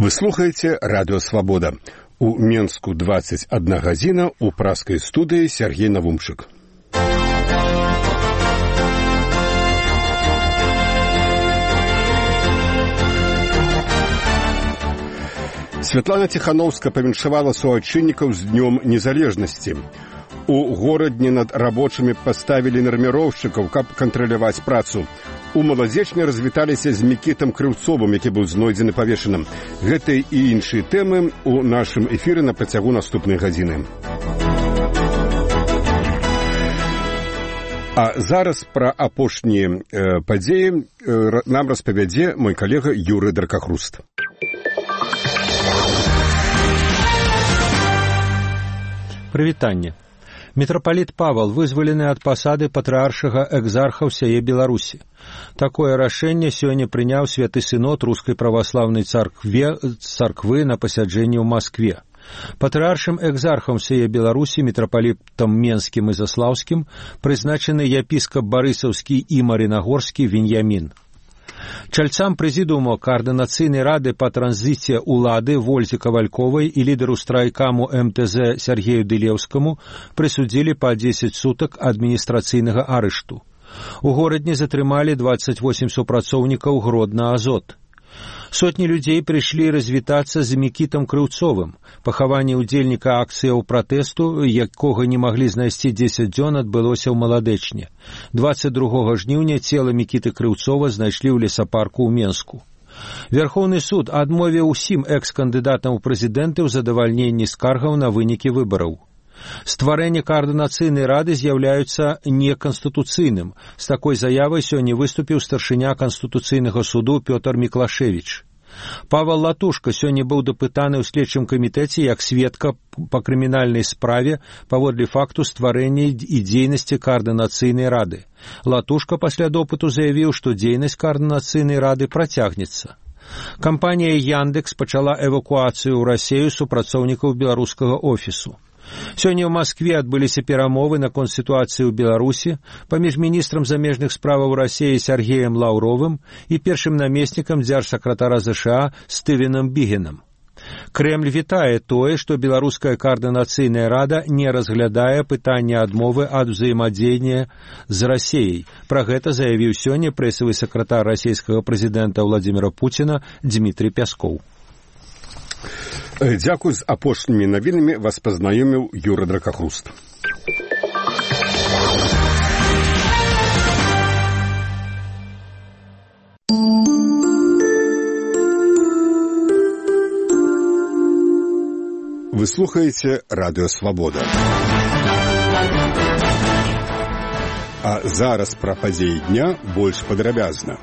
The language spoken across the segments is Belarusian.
Вы слухаеце Радио Свобода. У Менску 21 гадзіна, у праскай студыі Сергей Навумчык. Святлана Тихановская павіншавала суайчыннікаў з Днём Незалежнасці. У горадні над рабочымі паставілі нарміроўшчыкаў, каб кантраляваць працу. У Маладзечні развіталіся з Мікітам Крыўцовым, які быў знойдзены павешаным. Гэта і іншыя тэмы у нашым эфіры на працягу наступнай гадзіны. А зараз пра апошнія падзеі нам распавядзе мой калега Юрый Дракахруст. Прывітанне. Мітрапаліт Павал вызвалены ад пасады патрыаршага экзарха ўсяе Беларусі. Такое рашэнне сёння прыняў святы сынод рускай праваслаўнай царквы на пасяджэнні ў Маскве. Патрыаршым экзархам ўсяе Беларусі, мітрапалітам Менскім і Заслаўскім, прызначаны епіскап Барысаўскі і Марынагорскі Веньямін. Чальцам прэзідыума Координацыйнай рады па транзіце ўлады Вользе Кавальковай і лідару страйкаму МТЗ Сергею Дылеўскаму прысудзілі па 10 сутак адміністрацыйнага арышту. У горадні затрымалі 28 супрацоўнікаў Гродна Азот. Сотні людзей прыйшлі развітацца з Мікітам Крыўцовым. Пахаванне ўдзельніка акцыяў пратэсту, якога не маглі знайсці 10 дзён, адбылося ў Маладэчні. 22 жніўня цела Мікіты Крыўцова знайшлі ў лесапарку ў Менску. Верхоўны суд адмовіў усім экс-кандыдатам у прэзідэнты ў задавальненні скаргаў на вынікі выбараў. Стварэнне Координацыйнай рады з'яўляецца неканстытуцыйным. З такой заявай сёння выступіў старшыня Канстытуцыйнага суду Пётр Міклашевіч. Павел Латушка сёння быў дапытаны ў следчым камітэце як сведка па крымінальнай справе паводле факту стварэння і дзейнасці Координацыйнай рады. Латушка пасля допыту заявіў, што дзейнасць Координацыйнай рады працягнецца. Кампанія Яндекс пачала эвакуацыю ў Расею супрацоўнікаў беларускага офісу. Сёння ў Маскве адбыліся перамовы наконт сітуацыі ў Беларусі паміж міністрам замежных справаў Расеі Сергеем Лаўровым і першым намеснікам дзяржсакратара ЗША Стывенам Бігенам. Крэмль вітае тое, што беларуская Координацыйная рада не разглядае пытанне адмовы ад узаемадзеяння з Расеяй. Пра гэта заявіў сёння прэсавы сакратар расійскага прэзідэнта Владзіміра Пуціна Дмітрый Пяскоў. Дзякуй, з апошнімі навінамі вас пазнаёміў Юры Дракахруст. Вы слухаеце Радыё Свабода. А зараз пра падзеі дня больш падрабязна.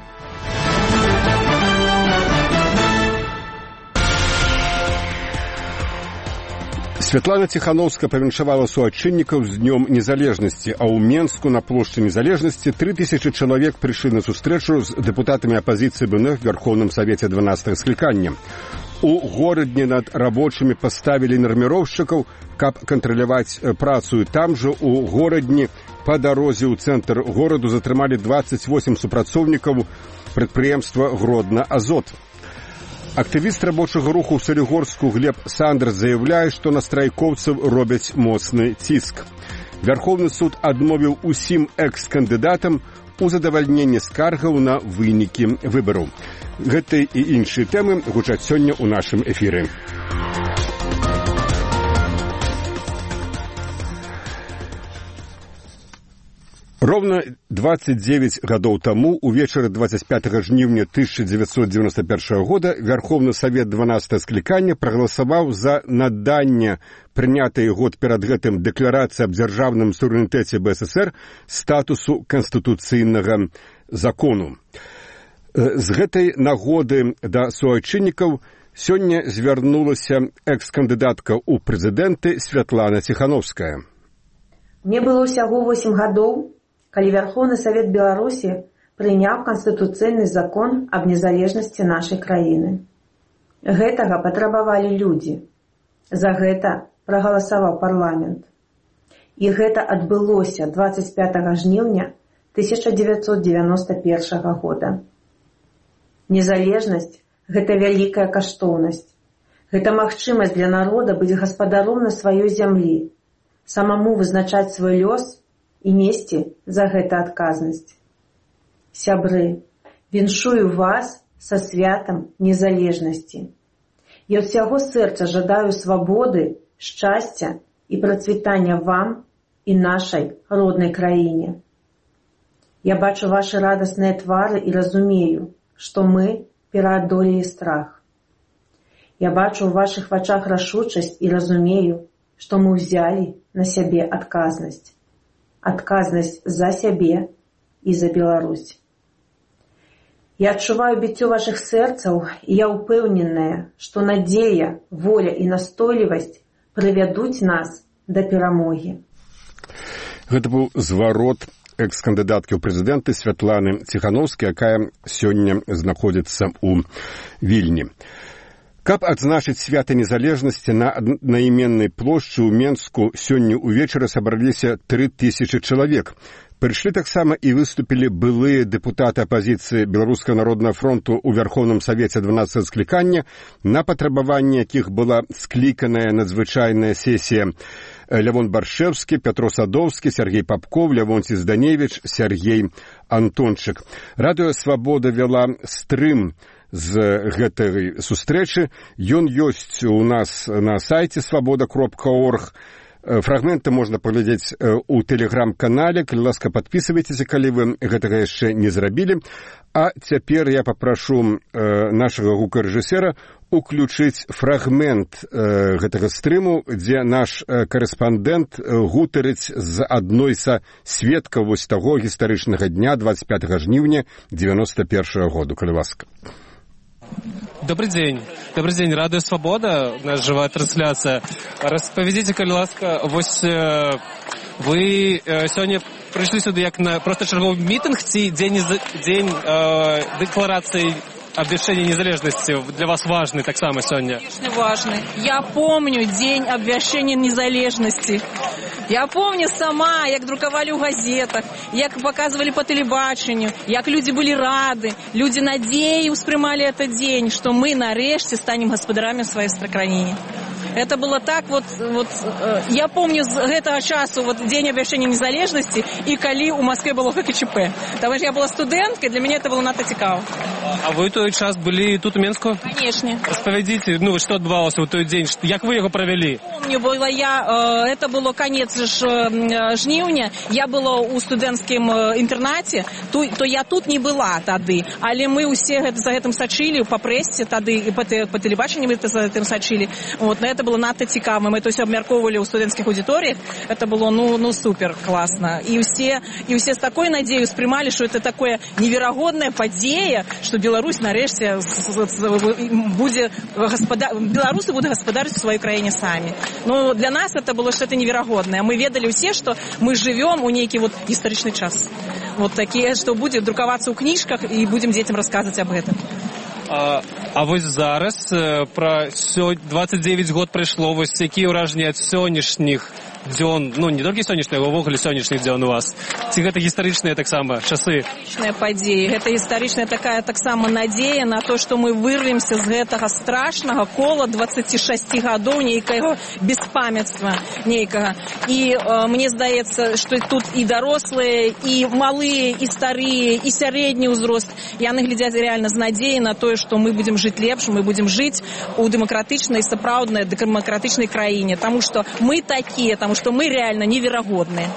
Святлана Тихановская павіншавала суайчыннікаў з Днём Незалежнасці, а ў Менску на плошчы Незалежнасці 3000 чалавек прыйшлі на сустрэчу з дэпутатамі апазіцыі БНФ в Верховным Савеце 12-го склікання. У горадні над рабочымі паставілі нарміроўшчыкаў, каб кантраляваць працу. Там жа у горадні па дарозе ў цэнтр гораду затрымалі 28 супрацоўнікаў прадпрыемства Гродна Азот. Актывіст рабочага руху ў Салігорску Глеб Сандрс заяўляе, што на страйкоўцаў робяць моцны ціск. Верховны суд адмовіў усім экс-кандыдатам у задавальненні скаргаў на вынікі выбараў. Гэты і іншыя тэмы гучаць сёння ў нашым эфіры. Ровно 29 гадоў таму, увечары 25 жніўня 1991 года, Верховны Савет 12 склікання прагаласаваў за наданне прынятай год перад гэтым дэкларацыі аб дзяржаўным суверэнітэце БССР статусу канстытуцыйнага закону. З гэтай нагоды да суайчыннікаў сёння звярнулася экс-кандыдатка ў прэзідэнты Святлана Тихановская. Мне было ўсяго 8 гадоў, калі Верховны Савет Беларусі прыняў канстытуцыйны закон аб незалежнасці нашай краіны. Гэтага патрабавалі людзі. За гэта прагаласаваў парламент. І гэта адбылося 25 жніўня 1991 года. Незалежнасць – гэта вялікая каштоўнасць, Гэта магчымасць для народа быць гаспадаром на сваёй зямлі, самому вызначаць свой лёс і несці за гэта адказнасць. Сябры, віншую вас са святам незалежнасці. Я ад усяго сэрца жадаю свабоды, шчасця і працвітання вам і нашай роднай краіне. Я бачу ваши радасныя твары і разумею, што мы пераадолелі страх. Я бачу ў вашых вачах рашучасць і разумею, што мы ўзялі на сябе адказнасць. Адказнасць за сябе і за Беларусь. Я адчуваю біццё вашых сэрцаў, і я ўпэўненая, што надзея, воля і настойлівасць прывядуць нас да перамогі. Гэта быў зварот экс-кандыдаткі ў прэзідэнты Святланы Ціханаўскай, якая сёння знаходзіцца ў Вільні. Каб адзначыць свята незалежнасці на аднайменнай плошчы ў Менску сёння ўвечары сабраліся 3000 чалавек. Прыйшлі таксама і выступілі былыя дэпутаты апазіцыі Беларускага народнага фронту ў Вярхоўным Савеце 12 склікання, на патрабаванне якіх была скліканая надзвычайная сесія. Лявон Баршэўскі, Пятро Садоўскі, Сергей Папков, Лявонці Зданевіч, Сергей Антончык. Радыё «Свабода» вяла стрым з гэтай сустрэчы. Ён ёсць у нас на сайце свабода.орг. Фрагменты можна паглядзець у тэлеграм-канале. Калі ласка, падпісвайцеся, калі вы гэтага яшчэ не зрабілі. А цяпер я папрашу нашага гукарэжысера уключыць фрагмент гэтага стрыму, дзе наш карэспандэнт гутарыць з адной са сведкаў вось таго гістарычнага дня 25 жніўня 91 году. Калі ласка. Добрый день. Добрый день. Радио «Свобода», наша живая трансляция. Расповедите, коли ласка, вось вы сегодня пришли сюда як на просто черговый митинг, день декларации обвящения незалежности для вас важный так само сегодня? Конечно, важный. Я помню день обвящения незалежности. Я помню сама, як друкавалі ў газетах, як показывали по телебачению, як люди были рады, люди надеей успрымали этот день, что мы нарэшце станем гаспадарамі в своей краіне. Это было так я помню з гэтага часу день обвящения незалежности и калі у Москве было ГКЧП. Потому что я была студенткой, для меня это было надто цікаво. А вы той час были тут у Менску? Конечно. Распавядзіце, что адбывалася ў той дзень, як вы его провели? Помню, это было конец жніўня, я была у студэнцкім інтэрнаце, то я тут не была тады, але мы ўсе за гэтым сачылі па прэсе тады і па тэлебачанні мы за гэтым сачылі. Это было надта цікава, мы это все абмяркоўвалі ў студэнцкіх аўдыторыях, это было супер класна. І ўсе з такой надзею успрымалі, што это такое неверагодная падзея, што Беларусь нарэшце будзе беларусы будуць гаспадарыць у сваёй краіне самі. Но для нас это было что-то неверагоднае. Мы ведалі ўсе, што мы живем у нейкі гістарычны час. Такие, што будзе друкавацца ў кніжках і будзем дзецям расказваць аб гэтым. А вось зараз пра 29 год прайшло, вось якія ўражанні ад сённяшніх дзён, не толькі сённяшніх, а ўвогуле сённяшніх дзён у вас? Ці гэта гістарычныя таксама часы? Гістарычная падзея. Гэта гістарычная такая таксама надзея на то, што мы вырвемся з гэтага страшнага кола 26 гадоў нейкага беспамятства нейкага. І мне здаецца, што тут і дарослыя, і малыя, і старыя, і сярэдні ўзрост. Яны глядзяць реально з надзеяй на тое, што мы будзем жыць лепш, мы будзем жыць у дэмакратычнай, сапраўднай дэмакратычнай краіне. Таму што мы такія, таму што мы реально неверагодныя.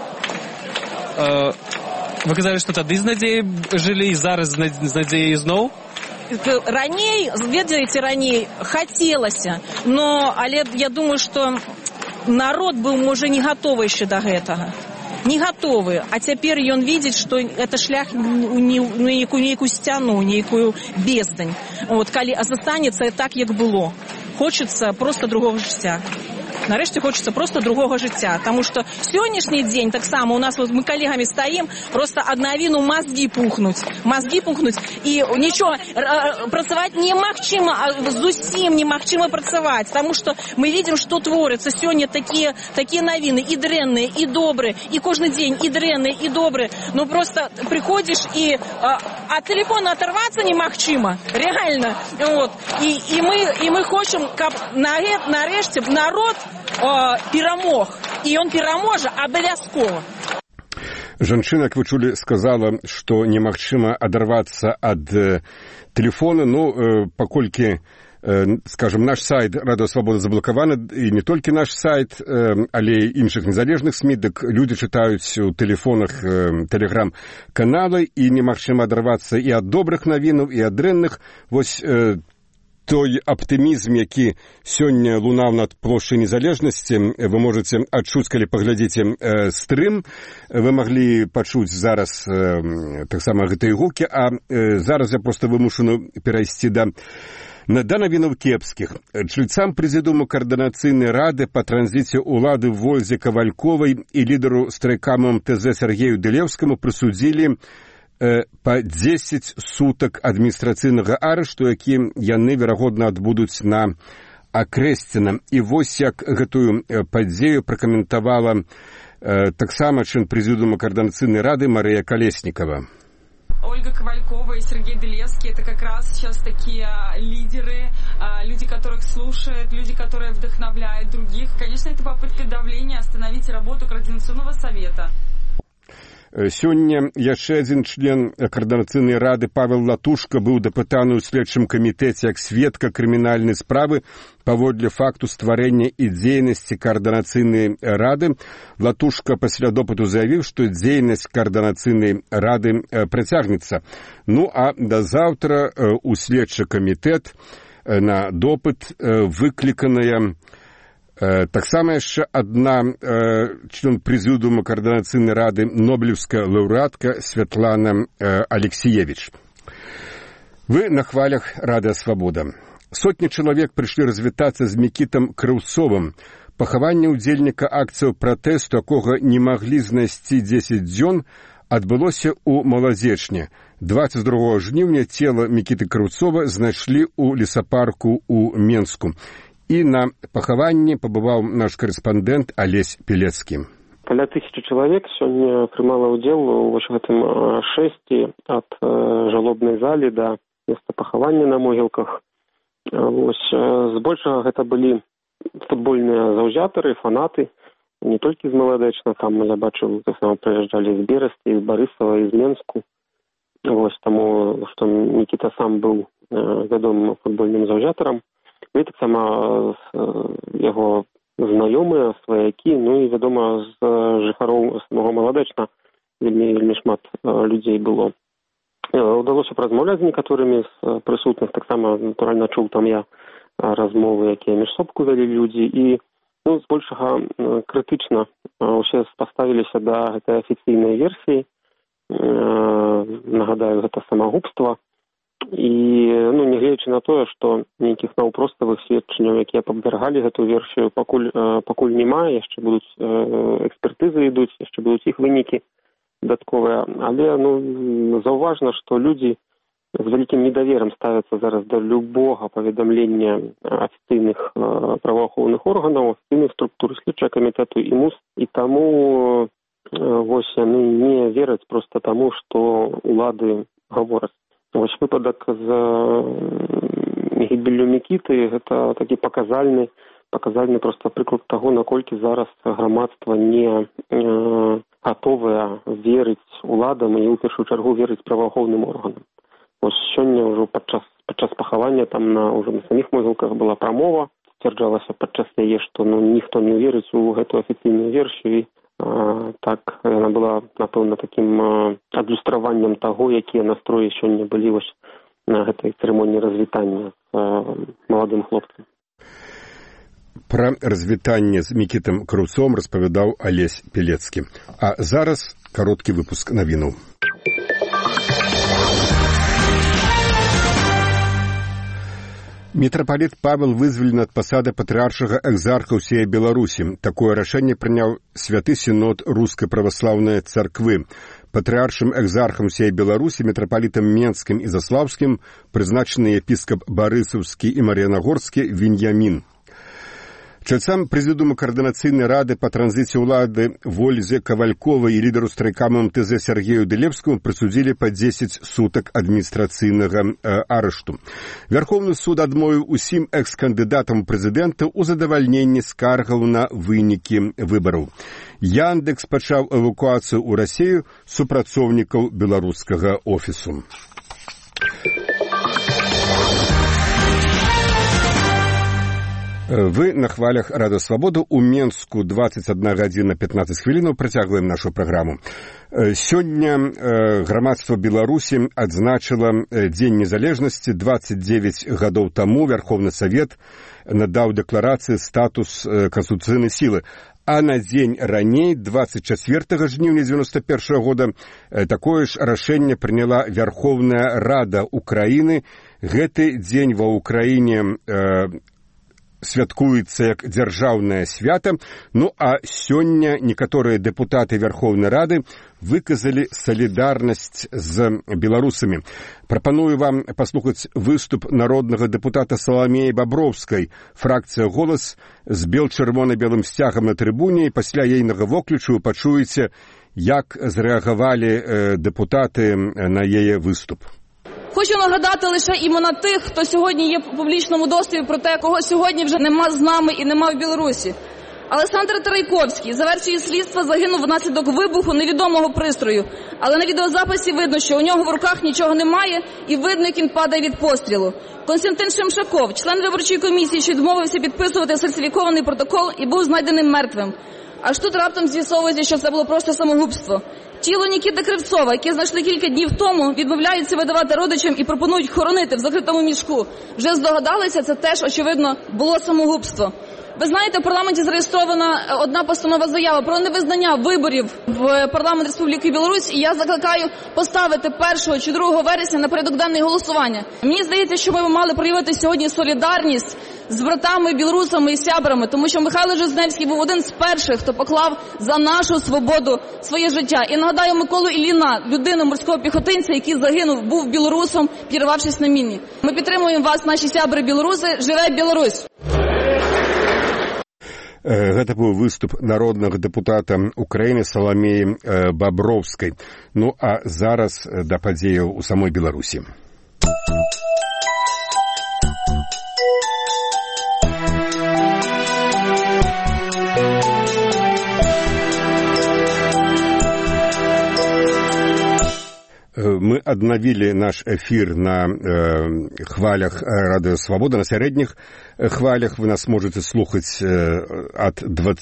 Вы казалі, што тады з надзеяй жылі і зараз з надзеяй зноў? Раней, ведаеце, хацелася, але я думаю, што народ быў, можа, не гатовы яшчэ да гэтага. Не гатовы, а цяпер ён видзіць, што это шлях у нейкую сцяну, нейкую бездань. Калі застанецца так, як было. Хочется просто другого жыцця. Нарэшце хочется просто другого жыцця, таму што сённяшні дзень таксама у нас мы калегамі стаім, просто ад навіну мазгі пухнуць і нічога працаваць немагчыма, зусім немагчыма працаваць, таму што мы видим, што творыцца сёння такія навіны і дрэнныя, і добрыя, і кожны дзень і дрэнныя, і добрыя. Просто прыходзіш і от телефона оторваться немагчыма, реально. Вот. И мы хочем, каб нарэшце народ перамог. І ён пераможа абавязкова. Жанчына, як вы чулі, сказала, што немагчыма адарвацца ад тэлефона, паколькі, скажем, наш сайт Радыё Свабода заблакаваны, і не толькі наш сайт, але і іншых незалежных СМІ, дык людзі чытаюць у тэлефонах тэлеграм-каналы, і немагчыма адарвацца і ад добрых навінаў, і ад дрэнных. Вось той аптымізм, які сёння лунаў над плошчай незалежнасці, вы можаце адчуць, калі паглядзіце стрым. Вы маглі пачуць зараз таксама гэтыя гукі, а зараз я проста вымушаны перайсці да навінаў кепскіх. Чальцам прэзідыуму Координацыйнай рады па транзіце ўлады Вользе Кавальковай і лідару страйкаму МТЗ Сергею Дылеўскаму прысудзілі па 10 сутак адміністрацыйнага арышту, які яны, верагодна, адбудуць на Акрэсціна. І вось як гэтую падзею пракаментавала таксама член прэзідыума Координацыйнай рады Марыя Колеснікова. Ольга Ковалькова и Сергей Дылевский — это как раз сейчас такие лидеры, люди, которых слушают, люди, которые вдохновляют других. Конечно, это попытка давления остановить работу Координационного совета. Сёння яшчэ адзін член Координацыйнай рады Павел Латушка быў дапытаны ў следчым камітэце як сведка крымінальнай справы паводле факту стварэння і дзейнасці Координацыйнай рады. Латушка пасля допыту заявіў, што дзейнасць Координацыйнай рады працягнецца. А да заўтра у следчы камітэт на допыт выкліканая таксама яшчэ адна член прэзідыума Координацыйнай рады, нобелеўская лаўрэатка Святлана Алексіевіч. Вы на хвалях Радыё Свабода. Сотні чалавек прыйшлі развітацца з Мікітам Краўцовым. Пахаванне ўдзельніка акцыяў пратэсту, якога не маглі знайсці 10 дзён, адбылося ў Малазечні. 22 жніўня цела Мікіты Краўцова знайшлі ў лесапарку ў Менску. І на пахаванні пабываў наш корэспандэнт Алесь Пілецкі. Каля 1000 чалавек сёння прымала ўдзел у гэтым шэсці ад жалобнай залі да места пахавання на могілках. Збольшага гэта былі футбольныя заўзятары, фанаты, не толькі з Маладэчна, там я бачыў, таксама прыязджалі з Берасці, з Барысава, з Менску. Таму, што Мікіта сам быў вядомым футбольным заўзятарам. І таксама яго знаёмыя, сваякі, і, вядома, з жыхароў самого Маладэчна вельмі шмат людзей было. Удалося празмаўляць з некаторымі з прысутных, таксама, натуральна, чуў там я размовы, якія між сабку вялі людзі, і, збольшага крытычна ўсе паставіліся да гэтай афіцыйнай версіі. Нагадаю, гэта самагубства. І, нягледзячы на тое, што нейкіх наўпроставых сведчанняў, якія абвяргалі гэту версію, пакуль няма, яшчэ будуць экспертызы ідуць, яшчэ будуць іх вынікі дадатковыя. Але, заўважна, што людзі з вялікім недаверам ставяцца зараз да любога паведамлення афіцыйных праваахоўных органаў, афіцыйных структур следчага камітэту і МУС, і таму яны не вераць проста таму, што улады гавораць. Выпадак з гібеллю Мікіты — гэта такі паказальны проста прыклад таго, наколькі зараз грамадства не гатовае верыць уладам і, ў першую чаргу, верыць праваахоўным органам. Сёння ўжо падчас пахавання там ўжо на саміх могілках была прамова, сцвярджалася падчас яе, што ніхто не верыць у гэту афіцыйную версію. Так, яна была, напэўна, такім адлюстраваннем таго, якія настроі сёння былі на гэтай цырымоніі развітання з маладым хлопцам. Пра развітанне з Мікітам Краўцовым распавядаў Алесь Пілецкі. А зараз кароткі выпуск навінаў. Мітрапаліт Павел вызвалены ад пасады патрыаршага экзарха ўсей Беларусі. Такое рашэнне прыняў святы сінод Рускай праваслаўнай царквы. Патрыаршым экзархам усей Беларусі, мітрапалітам Менскім і Заслаўскім прызначаны епіскап Барысаўскі і Мар'янагорскі Веньямін. Чальцам прэзідыума Координацыйнай рады па транзіце ўлады Вользе Кавальковай і лідару страйкаму МТЗ Сергею Дэлепскаму прысудзілі па 10 сутак адміністрацыйнага арышту. Вярхоўны суд адмовіў усім экс-кандыдатам у прэзідэнта ў задавальненні скаргаў на вынікі выбараў. Яндекс пачаў эвакуацыю ў Расію супрацоўнікаў беларускага офісу. Вы на хвалях Радыё Свабода. У Менску 21 гадзіна 15 хвілінаў. Працягваем нашу праграму. Сёння грамадства Беларусі адзначыла Дзень незалежнасці. 29 гадоў таму Вярхоўны Савет надаў дэкларацыі статус канстытуцыйнай сілы. А на дзень раней, 24 жніўня 91 года, такое ж рашэнне прыняла Вярхоўная Рада Украіны. Гэты дзень ва Ўкраіне святкуецца як дзяржаўнае свята. Ну а сёння некаторыя дэпутаты Вярхоўнай Рады выказалі салідарнасць з беларусамі. Прапаную вам паслухаць выступ народнага дэпутата Саламеі Баброўскай. Фракцыя «Голас» з бел-чырвона-белым сцягам на трыбуне, і пасля ейнага воклічу пачуеце, як зрэагавалі дэпутаты на яе выступ. Хочу нагадати лише імена тих, хто сьогодні є в публічному доступі, про те, кого сьогодні вже нема з нами і нема в Білорусі. Олександр Тарайковський, за версією слідства, загинув внаслідок вибуху невідомого пристрою. Але на відеозаписі видно, що у нього в руках нічого немає і видно, як він падає від пострілу. Константин Шимшаков, член виборчої комісії, що відмовився підписувати сфальсифікований протокол і був знайдений мертвим. Аж тут раптом з'ясовується, що це було просто самогубство. Тіло Нікіти Кривцова, яке знайшли кілька днів тому, відмовляються видавати родичам і пропонують хоронити в закритому мішку. Вже здогадалися, це теж, очевидно, було самогубство. Ви знаєте, в парламенті зареєстрована одна постанова заява про невизнання виборів в парламент Республіки Білорусь, і я закликаю поставити 1 чи 2 вересня на порядок денний голосування. Мені здається, що ми мали проявити сьогодні солідарність з братами, білорусами і сябрами, тому що Михайло Жизневський був один з перших, хто поклав за нашу свободу своє життя. І нагадаю Миколу Ілліна, людину морського піхотинця, який загинув, був білорусом, підірвавшись на міні. Ми підтримуємо вас, наші сябри білоруси. Живе Білорусь! Гэта быў выступ народнага дэпутата Украіны Саламеі Баброўскай. Ну а зараз да падзеяў у самой Беларусі. Мы аднавілі наш эфір на хвалях Радыё Свабода, на сярэдніх хвалях. Вы нас можете слухаць ад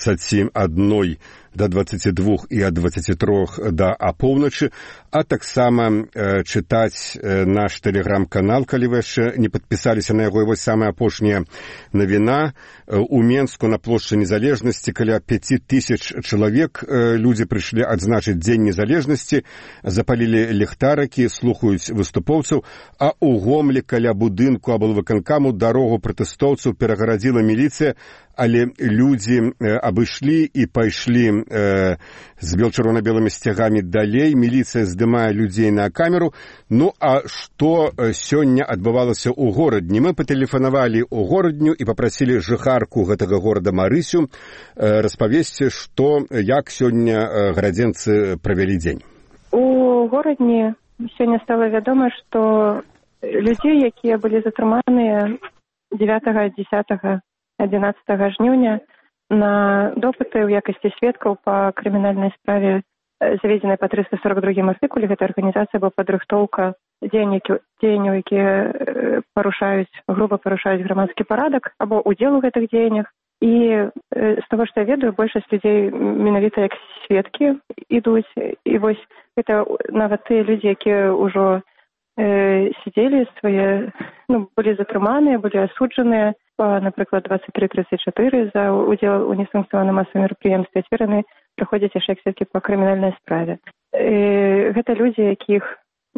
21 до 22 і ад 23 до апоўначы, а таксама чытаць наш тэлеграм-канал, калі вы яшчэ не падпісаліся на яго. І вось самая апошняя навіна. У Менску на плошчы Незалежнасці каля 5000 чалавек людзі прыйшлі адзначыць Дзень незалежнасці, запалілі ліхтарыкі, слухаюць выступоўцаў, а ў Гомлі каля будынку аблвыканкаму дарогу пратэстоўцаў перагарадзіла міліцыя, але людзі абышлі і пайшлі з бел-чырвона-белымі сцягамі далей. Міліцыя здымае людзей на камеру. Ну а што сёння адбывалася ў горадні? Мы патэлефанавалі ў горадню і папрасілі жыхарку гэтага горада Марысю распавесці, што, як сёння гарадзенцы правялі дзень. У горадні сёння стала вядома, што людзей, якія былі затрыманыя 9, 10, 11 жніўня на допыты ў якасці сведкаў па крымінальнай справе, заведзенай па 342 артыкуле. Гэта арганізацыя была падрыхтоўка дзеянняў, якія груба парушаюць грамадскі парадак або удзел у гэтых дзеяннях. І з таго, што я ведаю, большасць людзей менавіта як сведкі ідуць. І вось гэта нават тыя людзі, якія ўжо сидзелі свае, былі затрыманыя, былі асуджаныя па, напрыклад, 23-34 за удзел у несанкцыянаваным масавым мерапрыемстве. Цяпер яны прыходзяць яшчэ як сведкі па крымінальнай справе. Гэта людзі, якіх,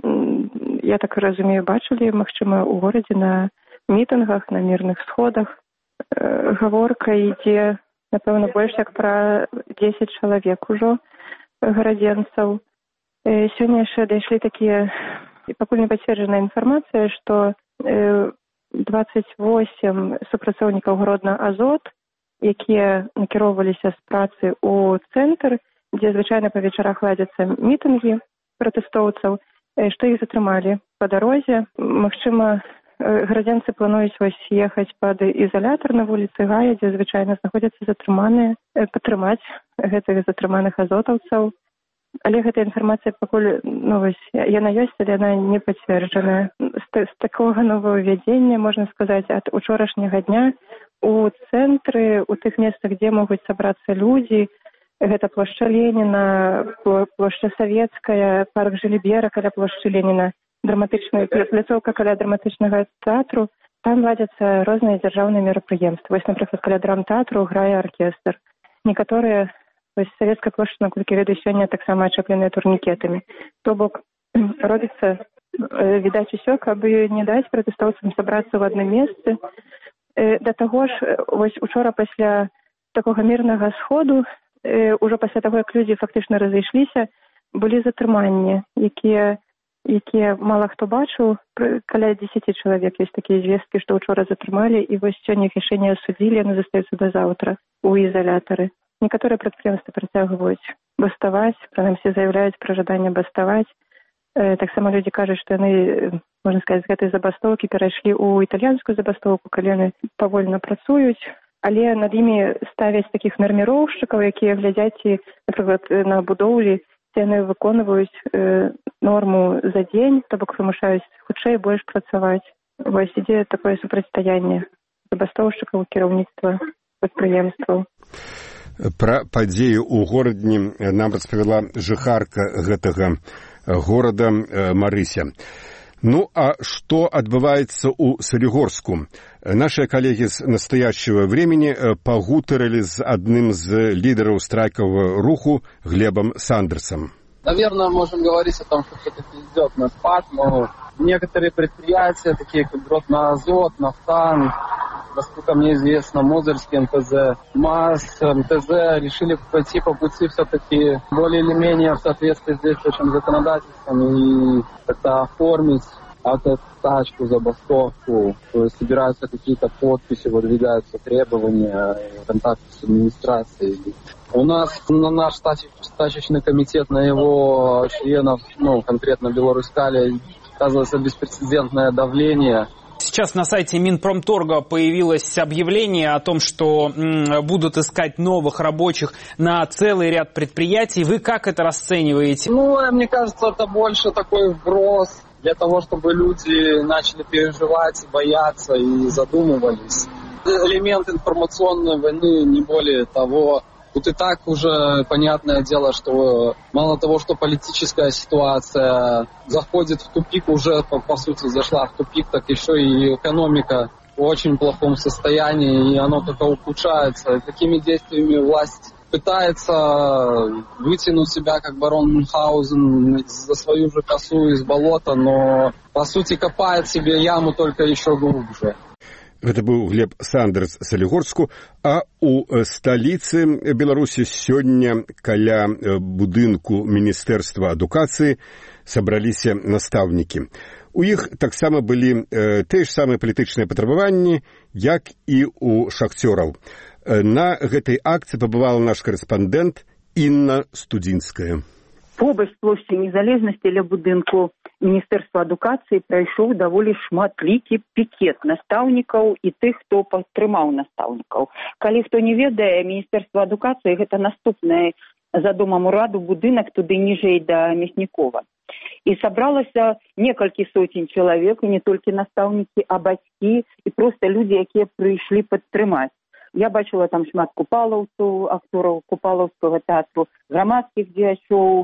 я так разумею, бачылі, магчыма, у горадзе на мітынгах, на мірных сходах. Гаворка ідзе, напэўна, больш як пра 10 чалавек ужо гарадзенцаў. Сёння яшчэ дайшлі такія, пакуль не пацверджаная інфармацыя, што 28 супрацоўнікаў Гродна Азот якія накіроўваліся з працы ў цэнтр, дзе звычайна па вечарах ладзяцца мітынгі пратэстоўцаў, што іх затрымалі па дарозе. Магчыма, градзенцы плануюць ехаць пад ізалятар на вуліцы Гая, дзе звычайна знаходзяцца затрыманыя, падтрымаць гэтых затрыманых азотаўцаў. Але гэта інфармацыя пакуль, яна ёсць, але яна не пацверджаная. З такога новаўвядзення, можна сказаць, ад учорашняга дня у цэнтры, у тых месцах, дзе могуць сабрацца людзі, гэта плошча Леніна, плошча Савецкая, парк Жылібера каля плошчы Леніна, драматычная пляцоўка каля драматычнага тэатру, там ладзяцца розныя дзяржаўныя мерапрыемствы. Вось, напрыклад, каля драмтэатру грае аркестр. Некаторыя, вось Савецкая плошча, наколькі ведаю, сёння таксама ачапленыя турнікетамі. То бок робіцца, відаць, усё, каб не даць пратэстоўцам сабрацца ў адным месцы. Да таго ж, вось учора пасля такога мірнага сходу, ужо пасля таго, як людзі фактычна разышліся, былі затрыманні, якія мала хто бачыў. Каля 10 чалавек ёсць такія звесткі, што ўчора затрымалі, і вось сёння іх яшчэ не асудзілі, яны застаюцца да заўтра ў ізалятары. Некаторыя прадпрыемствы працягваюць баставаць, прынамсі заяўляюць пра жаданне баставаць. Таксама людзі кажуць, што яны, можна сказаць, з гэтай забастоўкі перайшлі ў італьянскую забастоўку, калі яны павольна працуюць. Але над імі ставяць такіх нарміроўшчыкаў, якія глядзяць, напрыклад, на будоўлі, ці яны выконваюць норму за дзень, то бок вымушаюць хутчэй больш працаваць. Вось ідзе такое супрацьстаянне забастоўшчыкаў, кіраўніцтва прадпрыемстваў. Пра падзею ў горадні нам распавяла жыхарка гэтага горада Марыся. Ну, а что отбывается у Солигорску? Наши коллеги с настоящего времени погутарили с одним из лидеров страйкового руху Глебом Сандерсом. Наверное, можем говорить о том, что все-таки идет на спад, но некоторые предприятия, такие как Гродно-Азот, Нафтан, насколько мне известно, Мозырский МТЗ, МАЗ, МТЗ решили пойти по пути все-таки более или менее в соответствии с действующим законодательством и как-то оформить автотачку, забастовку, то есть собираются какие-то подписи, выдвигаются требования, контакты с администрацией. У нас на наш стачечный комитет, на его членов, конкретно Беларусь-Кали, оказывается беспрецедентное давление. Сейчас на сайте Минпромторга появилось объявление о том, что будут искать новых рабочих на целый ряд предприятий. Вы как это расцениваете? Мне кажется, это больше такой вброс для того, чтобы люди начали переживать, бояться и задумывались. Элемент информационной войны, не более того. Тут и так уже понятное дело, что мало того, что политическая ситуация заходит в тупик, уже по сути зашла в тупик, так еще и экономика в очень плохом состоянии, и оно только ухудшается. Такими действиями власть пытается вытянуть себя, как барон Мюнхгаузен, за свою же косу из болота, но по сути копает себе яму только еще глубже. Гэта быў Глеб Сандерс Солигорску, а у сталіцы Беларусі сёння каля будынку Міністэрства адукацыі сабраліся настаўнікі. У іх таксама былі тыя ж самыя палітычныя патрабаванні, як і у шахцёраў. На гэтай акцыі пабывала наш карэспандэнт Інна Студзінская. Побач плошчы Незалежнасці ля будынку Міністэрства адукацыі прайшоў даволі шматлікі пікет настаўнікаў і тых, хто падтрымаў настаўнікаў. Калі хто не ведае, Міністэрства адукацыі гэта наступны за домам ураду будынак туды ніжэй да Мяснікова. І сабралася некалькі соцень чалавек, і не толькі настаўнікі, а бацькі і проста людзі, якія прыйшлі падтрымаць. Я бачыла там шмат купалаўцаў, актораў купалаўскага тэатру, грамадскіх дзеячоў,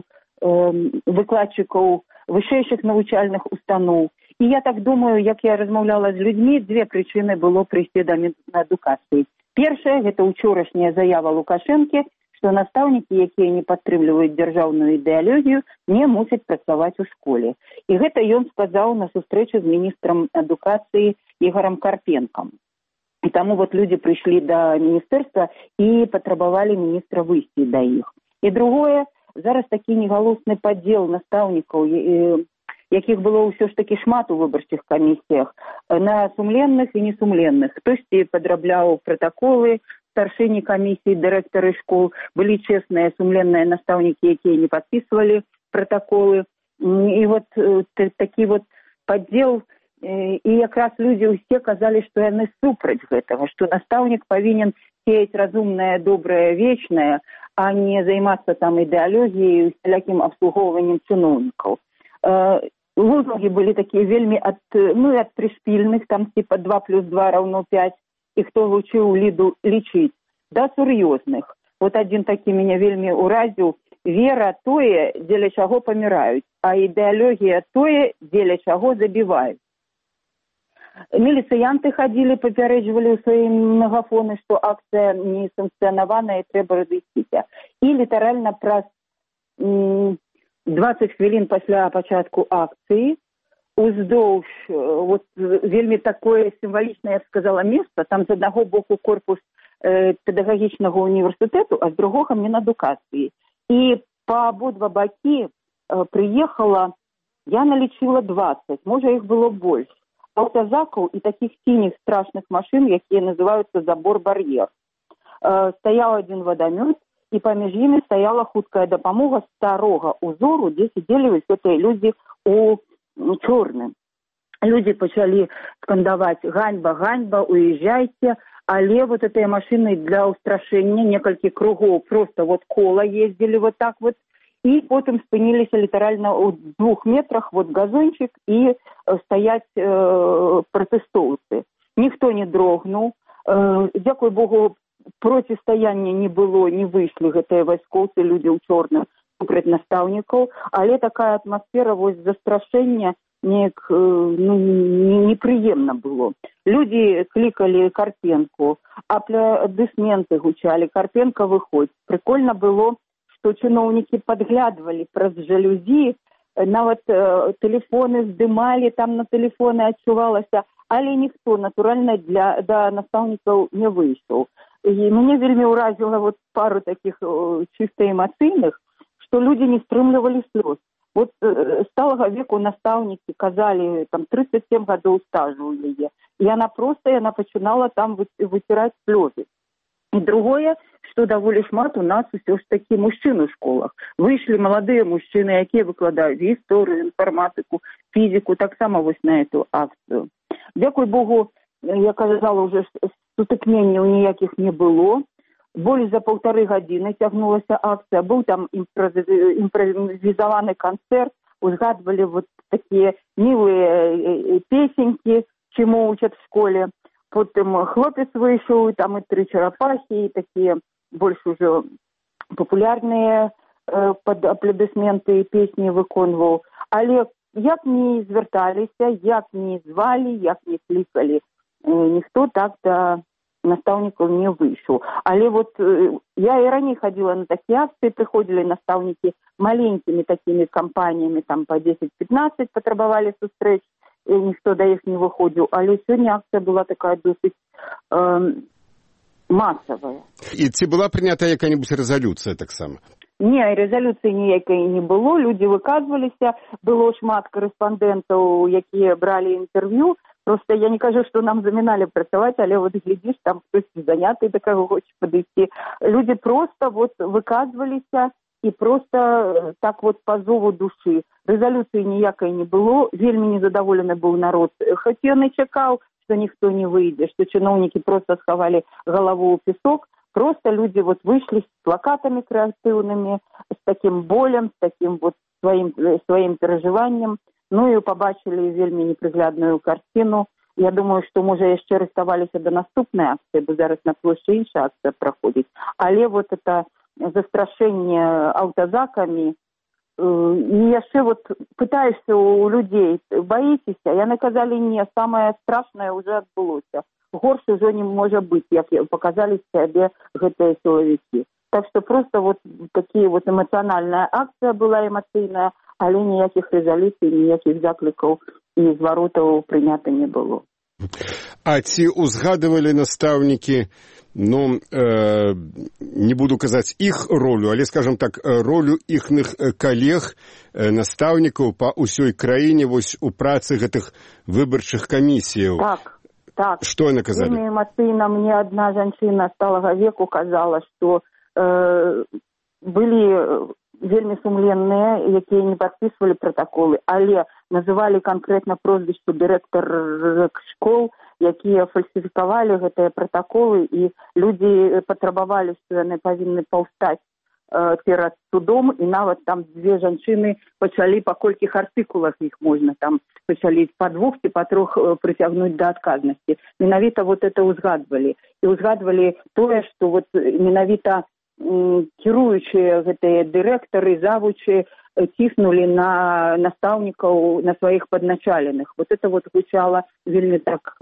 выкладчыкаў вышэйшых навучальных устаноў. І я так думаю, як я размаўляла з людзьмі, две прычыны было прыйсці да адукацыі. Першая, гэта учорашняя заява Лукашэнкі, што настаўнікі, якія не падтрымліваюць дзяржаўную ідэалогію, не мусяць працаваць у школе. І гэта ён сказаў на сустрэчу з міністрам адукацыі Ігорам Карпенкам. І таму людзі прыйшлі да міністэрства і патрабавалі міністра выйсці да іх. І другое, зараз такі негалосны падзел настаўнікаў, якіх было ўсё ж такі шмат у выбарчых камісіях, на сумленных і несумленных. Хтосьці падрабляў пратаколы, старшыні камісій, дырэктары школ, былі честныя, сумленныя настаўнікі, якія не падпісвалі протаколы. І вот такі вот падзел, і якраз людзі ўсе казалі, што яны супраць гэтага, што настаўнік павінен сеяць разумнае, добрае, вечнае, а не займацца там ідэалогіяй, усялякім абслугоўваннем чыноўнікаў. Лозунги былі такія вельмі ад прышпільных, там типа 2 + 2 = 5, і хто вучыў ліду лічыць, да сур'ёзных. Вот адзін такі мяне вельмі уразіў: вера тое, дзеля чаго паміраюць, а ідэалогія тое, дзеля чаго забіваюць. Міліцыянты хадзілі, папярэджвалі ў свае мегафоны, што акцыя не санкцыянаваная і трэба разысціся. І літаральна праз 20 хвілін пасля пачатку акцыі уздоўж вельмі такое сімвалічнае, я б сказала, месца, там з аднаго боку корпус педагагічнага універсітэту, а з другога Мінадукацыі. І па абодва бакі прыехала, я налічыла 20, можа іх было больш, аўтазакаў і такіх сініх страшных машын, якія называюцца забор-бар'ер. Стаяў адзін вадамёт, і паміж імі стаяла хуткая дапамога старога ўзору, дзе сидзелі вось гэтыя людзі у чорным. Людзі пачалі скандаваць: ганьба, ганьба, уезжайте, але вот гэтыя машыны для ўстрашэння некалькі кругоў просто вот кола ездзілі вот так вот, і потым спыніліся літаральна ў 2 метрах, вот газончик, і стаяць пратэстоўцы. Ніхто не дрогнуў. Дзякуй Богу, процістаяння не было, не выйшлі гэтыя вайскоўцы, людзі ў чорным, супраць настаўнікаў, але такая атмасфера вось застрашэння неяк непрыемна было. Людзі клікалі Карпенку, апладысменты гучалі: Карпенка, выходзь. Прыкольна было, што чыноўнікі падглядвалі праз жалюзі, нават тэлефоны здымалі, там на тэлефоны адчувалася, але ніхто, натуральна, да настаўнікаў не выйшаў. І мяне вельмі ўразіла вот пару такіх чыста эмацыйных, што людзі не стрымлівалі слёз. Вот сталага веку настаўнікі казалі, там 37 гадоў стажу ў яе, і яна пачынала там выціраць слёзы. І другое, што даволі шмат у нас усё ж такі мужчын у школах. Выйшлі маладыя мужчыны, якія выкладаюць гісторыю, інфарматыку, фізіку, таксама вось на эту акцыю. Дзякуй Богу, я казала уже, сутыкненняў ніякіх не было. Больш за 1,5 гадзіны цягнулася акцыя. Быў там імправізаваны канцэрт, узгадвалі вот такія мілыя песенькі, чаму учат в школе. Потым хлопец выйшаў, там і 3 чарапахі, і такія больш ужо папулярныя пад апладысменты і песні выконваў. Але як не звярталіся, як не звалі, як не клікалі, ніхто так да настаўнікаў не выйшаў. Але вот я і раней хадзіла на такія акцыі, прыходзілі настаўнікі маленькімі такімі кампаніямі, там па 10-15 патрабавалі сустрэч, і ніхто да іх не выходзіў. Але сёння акцыя была такая досыць масавая. І ці была прынята якая-небудзь рэзалюцыя таксама? Не, рэзалюцыі ніякай не было, людзі выказваліся, было шмат корэспандэнтаў, якія бралі інтэрв'ю. Просто я не кажу, што нам заміналі працаваць, але вот глядзіш, там хтосьці заняты, да каго хоча падысці. Людзі просто вот выказваліся і просто так вот па зову душы. Рэзалюцыі ніякай не было, вельмі незадаволены быў народ. Хоць ён і чакаў, што ніхто не выйдзе, што чыноўнікі просто схавалі галаву ў песок. Просто люди вот вышли с плакатами креативными, с таким болем, с таким вот своим переживанием. Ну и побачили вельмі неприглядную картину. Я думаю, что може яшчэ рыхтаваліся до наступной акции, бо зараз на площади інша акция проходит. Але вот это застрашение аўтазаками, и яшчэ вот пытаешься у людей, боитесь, яны казали, не, самое страшное уже отбылося. Горш ужо не можа быць, як показалі сябе гэтыя сілавікі. Так што просто вот такие вот эмацыянальная акцыя была эмацыйная, але ніякіх рэзалюцый, ніякіх заклікаў і зваротаў прынята не было. А ці узгадывалі настаўнікі, не буду казаць іх ролю, але, скажем так, ролю іхных калег, настаўнікаў па ўсёй краіне вось у працы гэтых выбарчых камісіяў? Так. Так. Што яны казалі? Вельмі эмацыйна мне адна жанчына сталага веку казала, што былі вельмі сумленныя, якія не падпісвалі пратаколы, але называлі канкрэтна прозвішча дырэктар школ, якія фальсіфікавалі гэтыя пратаколы, і людзі патрабавалі, што яны павінны паўстаць перад судом, і нават там дзве жанчыны пачалі, па колькіх артыкулах іх можна, там пачалі па 2 ці па 3 прыцягнуць да адказнасці. Менавіта вот это ўзгадвалі. І ўзгадвалі тое, што вот менавіта кіруючыя гэтыя дырэктары, завучы ціснулі на настаўнікаў, на сваіх падначаленых. Вот это вот гучала вельмі так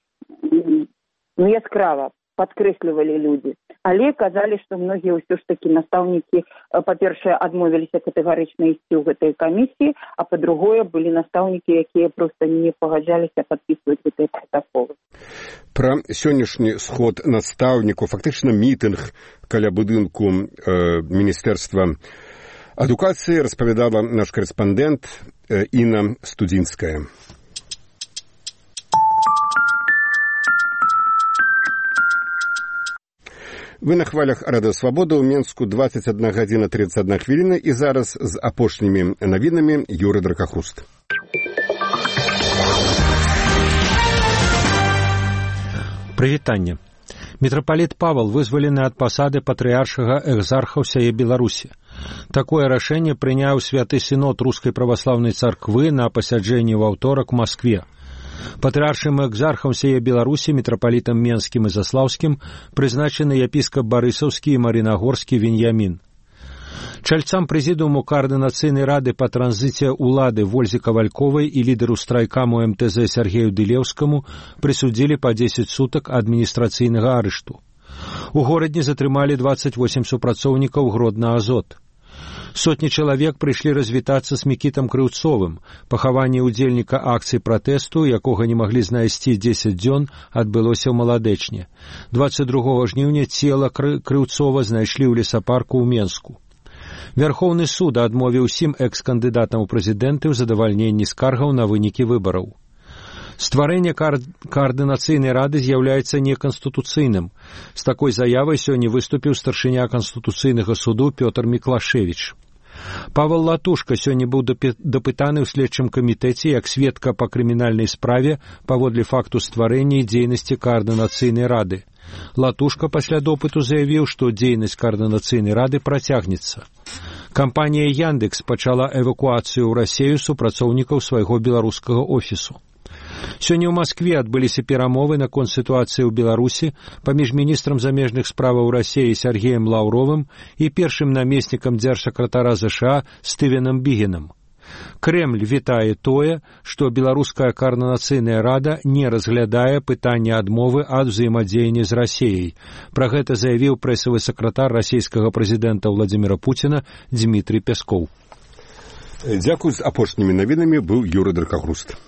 яскрава, падкрэслівалі людзі. Але казалі, што многія ўсё ж такі настаўнікі, па-першае, адмовіліся катэгарычна ісці ў гэтай камісіі, а па-другое, былі настаўнікі, якія проста не пагаджаліся падпісваць гэтыя пратаколы. Пра сённяшні сход настаўнікаў, фактычна мітынг каля будынку Міністэрства адукацыі распавядала наш корэспандэнт Інна Студзінская. Вы на хвалях Радыё Свабода, ў Менску 21 гадзіна 31 хвіліна, і зараз з апошнімі навінамі Юрый Дракахруст. Прывітанне. Мітрапаліт Павал вызвалены ад пасады патрыаршага экзарха ўсяе Беларусі. Такое рашэнне прыняў святы сінод Рускай праваслаўнай царквы на пасяджэнні ў аўторак у Маскве. Патрыаршым экзархам всей Беларусі, митрополитом Менским и Заславским, призначены епископ Барысаўскі и Мариногорский Веньямин. Чальцам президиуму координаційнай рады по транзите улады Вользе Ковальковой и лидеру страйкаму МТЗ Сергею Дылеўскаму присудили по 10 суток администрацыйнага арышту. У горадні затрымалі 28 супрацоўнікаў Гродна-Азот. Сотні чалавек прыйшлі развітацца з Мікітам Крыўцовым. Пахаванне ўдзельніка акцыі пратэсту, якога не маглі знайсці 10 дзён, адбылося ў Маладэчне. 22 жніўня цела Крыўцова знайшлі ў лесапарку ў Менску. Вярхоўны суд адмовіў усім экс-кандыдатам у прэзідэнты ў задавальненні скаргаў на вынікі выбараў. Стварэнне координацыйнай рады з'яўляецца неканстытуцыйным. З такой заявай сёння выступіў старшыня Канстытуцыйнага суду Пётр Міклашевіч. Павел Латушка сёння быў дапытаны ў следчым камітэце як сведка па крымінальнай справе паводле факту стварэння і дзейнасці координацыйнай рады. Латушка пасля допыту заявіў, што дзейнасць координацыйнай рады працягнецца. Кампанія Яндекс пачала эвакуацыю ў Расею супрацоўнікаў свайго беларускага офісу. Сёння ў Маскве адбыліся перамовы наконт сітуацыі ў Беларусі паміж міністрам замежных справаў Расеі Сергеем Лаўровым і першым намеснікам дзяржсакратара ЗША Стывеном Бігенам. Крэмль вітае тое, што беларуская координацыйная рада не разглядае пытанне адмовы ад взаемадзеяння з Расеяй. Пра гэта заявіў прэсавы сакратар расійскага прэзідэнта Владзіміра Пуціна Дмітрий Пескоў. Дзякуй, з апошнімі навінамі быў Юрый Дракахруст.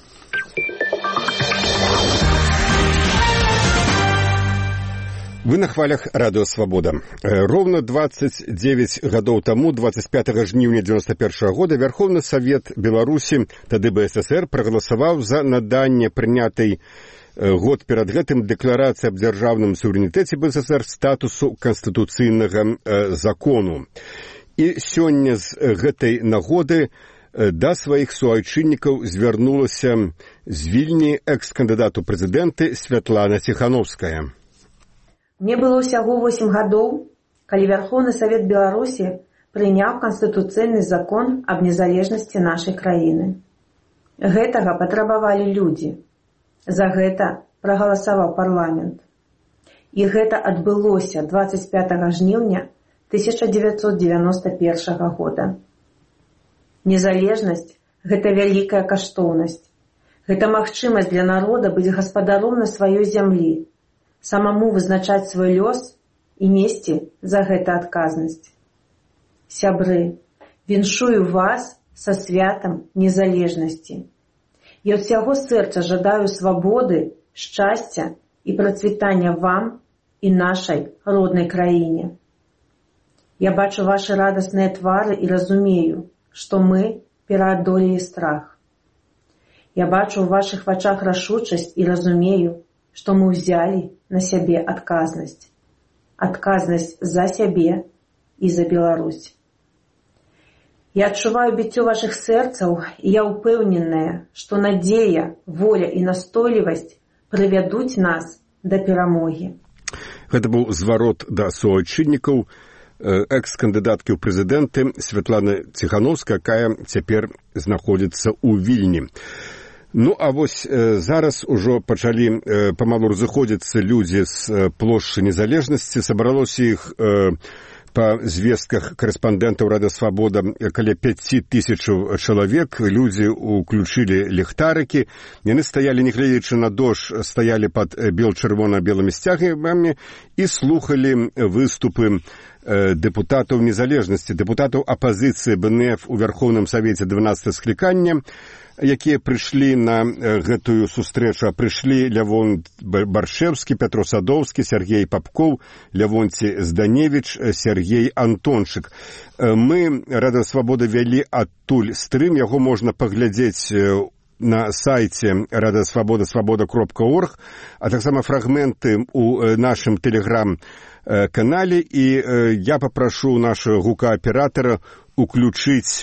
Вы на хвалях Радыё Свабода. Роўна 29 гадоў таму, 25 жніўня 91 года, Вярхоўны Савет Беларусі, тады БССР, прагаласаваў за наданне прынятай год перад гэтым дэкларацыі аб дзяржаўным суверэнітэце БССР статусу канстытуцыйнага закону. І сёння з гэтай нагоды да сваіх суайчыннікаў звярнулася з Вільні экс-кандыдат у прэзідэнты Святлана Ціхановская. Мне было ўсяго 8 гадоў, калі Вярхоўны Савет Беларусі прыняў канстытуцыйны закон аб незалежнасці нашай краіны. Гэтага патрабавалі людзі. За гэта прагаласаваў парламент. І гэта адбылося 25 жніўня 1991 года. Незалежнасць – гэта вялікая каштоўнасць. Гэта магчымасць для народа быць гаспадаром на сваёй зямлі, самому вызначаць свой лёс і несці за гэта адказнасць. Сябры, віншую вас са святам незалежнасці. Я ад усяго сэрца жадаю свабоды, шчасця і працвітання вам і нашай роднай краіне. Я бачу вашы радасныя твары і разумею, што мы пераадолелі страх. Я бачу ў вашых вачах рашучасць і разумею, што мы ўзялі на сябе адказнасць. Адказнасць за сябе і за Беларусь. Я адчуваю біццё вашых сэрцаў, і я ўпэўненая, што надзея, воля і настойлівасць прывядуць нас да перамогі. Гэта быў зварот да суайчыннікаў экс-кандыдаткі ў прэзідэнты Святланы Ціханаўскай, якая цяпер знаходзіцца ў Вільні. Ну, а вось зараз ужо пачалі памалу разыходзіцца людзі з плошчы Незалежнасці. Сабралося іх па звестках корэспандэнтаў Радыё Свабода каля 5000 чалавек. Людзі уключылі ліхтарыкі. Яны стаялі, не гледзячы на дождж, стаялі пад чырвона-белымі сцягамі і слухалі выступы дэпутатаў Незалежнасці, дэпутатаў апазіцыі БНФ у Верховным Савеце 12 склікання, якія прыйшлі на гэтую сустрэчу. Прыйшлі Лявон Баршэўскі, Пятро Садоўскі, Сергей Папкоў, Лявонці Зданевіч, Сергей Антончык. Мы, Радыё Свабода, вялі адтуль стрым, яго можна паглядзець на сайце Радыё Свабода, свабода.орг, а таксама фрагменты ў нашым тэлеграм-канале, і я папрашу нашага гукааператара уключыць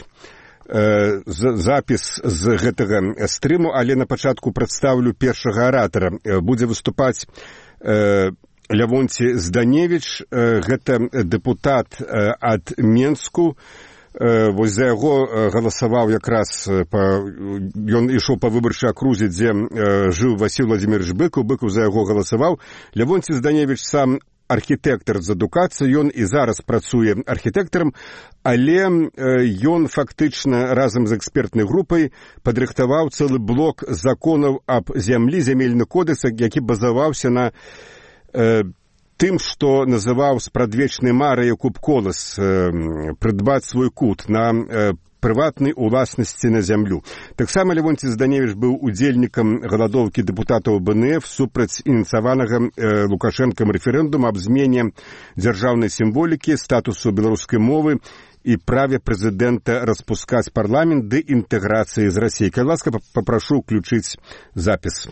запіс з гэтага стрыму, але на пачатку прадстаўлю першага аратара. Будзе выступаць Лявонці Зданевіч, гэта дэпутат ад Менску. Вось за яго галасаваў якраз, ён ішоў па выбарчай акрузе, дзе жыў Васіль Владзімірович Быкаў. Быкаў за яго галасаваў. Лявонці Зданевіч сам архітэктар з адукацыі, ён і зараз працуе архітэктарам, але ён фактычна разам з экспертнай групай падрыхтаваў цэлы блок законаў аб зямлі, зямельны кодэкс, які базаваўся на тым, што называў спрадвечнай марай Якуб Колас, прыдбаць свой кут на прыватнай уласнасці на зямлю. Таксама Лявонці Зданевіч быў удзельнікам галадоўкі дэпутатаў БНФ супраць ініцыяванага Лукашэнкам рэферэндума аб змене дзяржаўнай сімволікі, статусу беларускай мовы і праве прэзідэнта распускаць парламент ды інтэграцыі з Расіяй. Калі ласка, папрашу ўключыць запіс.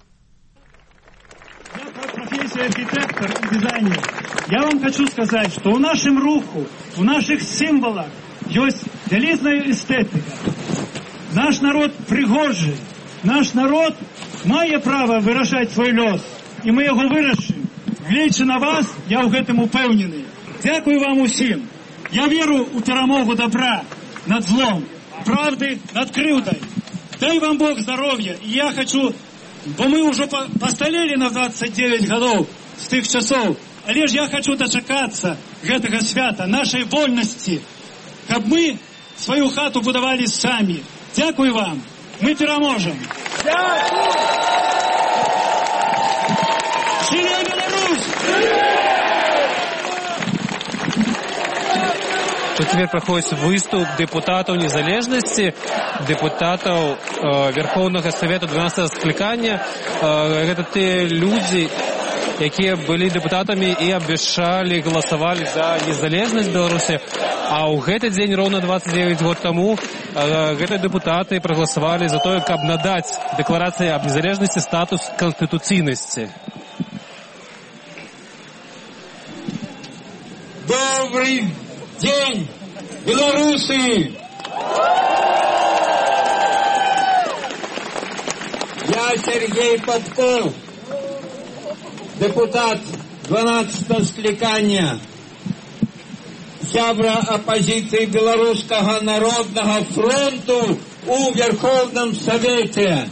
Я как профессия архитектор и дизайнер, я вам хочу сказать, что в нашем руху, в наших символах есть вялізная эстетика. Наш народ пригожий, наш народ мае право выражать свой лёс, и мы его вырашим. Глядячи на вас, я в этом упевнений. Дякую вам усім. Я веру у перемогу добра над злом, правды над кривдой. Дай вам Бог здоровья, и я хочу, бо мы уже постарели на 29 годов с тых часов, але ж я хочу дочакаться гэтага свята, нашей вольности, каб мы свою хату будовали сами. Дякую вам. Мы переможем. Живе Беларусь! Тут теперь проходит выступ депутатов незалежности, депутатов Верховного Совета 12 скликания. Это те люди, которые были депутатами и обещали, голосовали за незалежность Беларуси. А в этот день, ровно 29 год тому, эти депутаты проголосовали за то, как надать декларации об незалежности статус конституционности. Добрый день, белорусы! Я Сергей Попков, депутат 12 скликания, сябра оппозиции Белорусского народного фронту у Верховном Совете.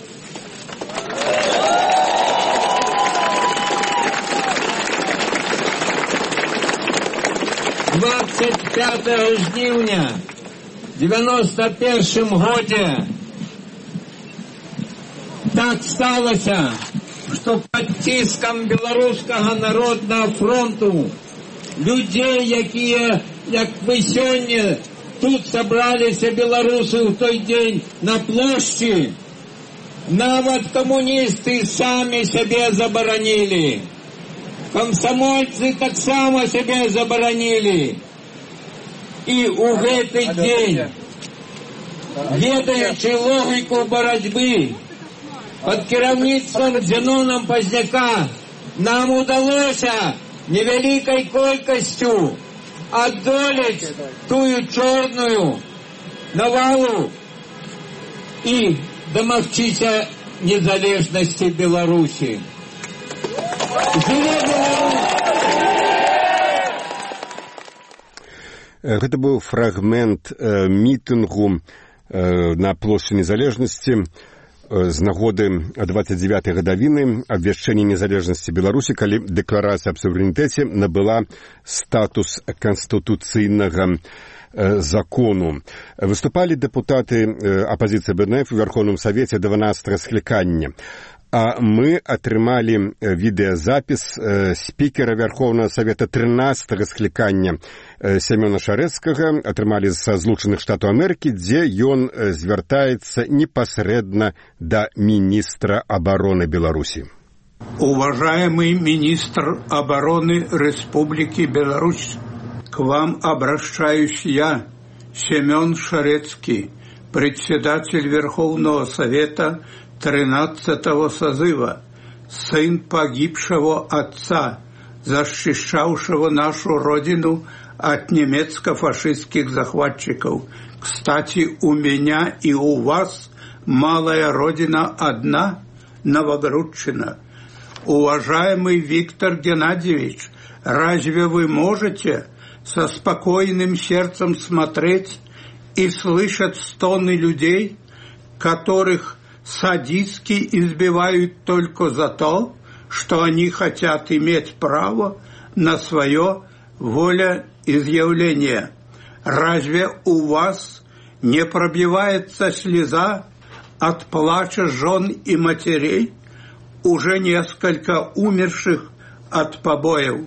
В 25 жнивня 91 году так сталося, что под тиском Белорусского народного фронту людей, якія, як мы сегодня тут собрались белорусы в той день на площади, нават коммунисты сами себе заборонили. Комсомольцы так само себе заборонили. И у этот день, ведаючи логику борьбы, под кіраўніцтвам Зенона Пазняка нам удалося невялікай колькасцю адолець тую чорную навалу і дамагчыся незалежнасці Беларусі. Жыве Беларусь! Гэта быў фрагмент мітынгу на плошчы Незалежнасці з нагоды 29-й гадавіны абвяшчэння незалежнасці Беларусі, калі дэкларацыя аб суверэнітэце набыла статус канстытуцыйнага закону. Выступалі дэпутаты апазіцыі БНФ у Верховным Савеце 12-го склікання. А мы атрымалі відэазапіс спікера Верховного Савета 13-го склікання Сямёна Шарэцкага, атрымалі са Злучаных Штатаў Амерыкі, дзе ён звяртаецца непасрэдна да министра обороны Беларуси. Уважаемый министр обороны Республики Беларусь, к вам обращаюсь я, Семен Шарэцкий, председатель Верховного Совета 13-го созыва, сын погибшего отца, защищавшего нашу родину от немецко-фашистских захватчиков. Кстати, у меня и у вас малая родина одна, Новогрудчина. Уважаемый Виктор Геннадьевич, разве вы можете со спокойным сердцем смотреть и слышать стоны людей, которых садистски избивают только за то, что они хотят иметь право на свое волеизъявление? Разве у вас не пробивается слеза от плача жен и матерей, уже несколько умерших от побоев?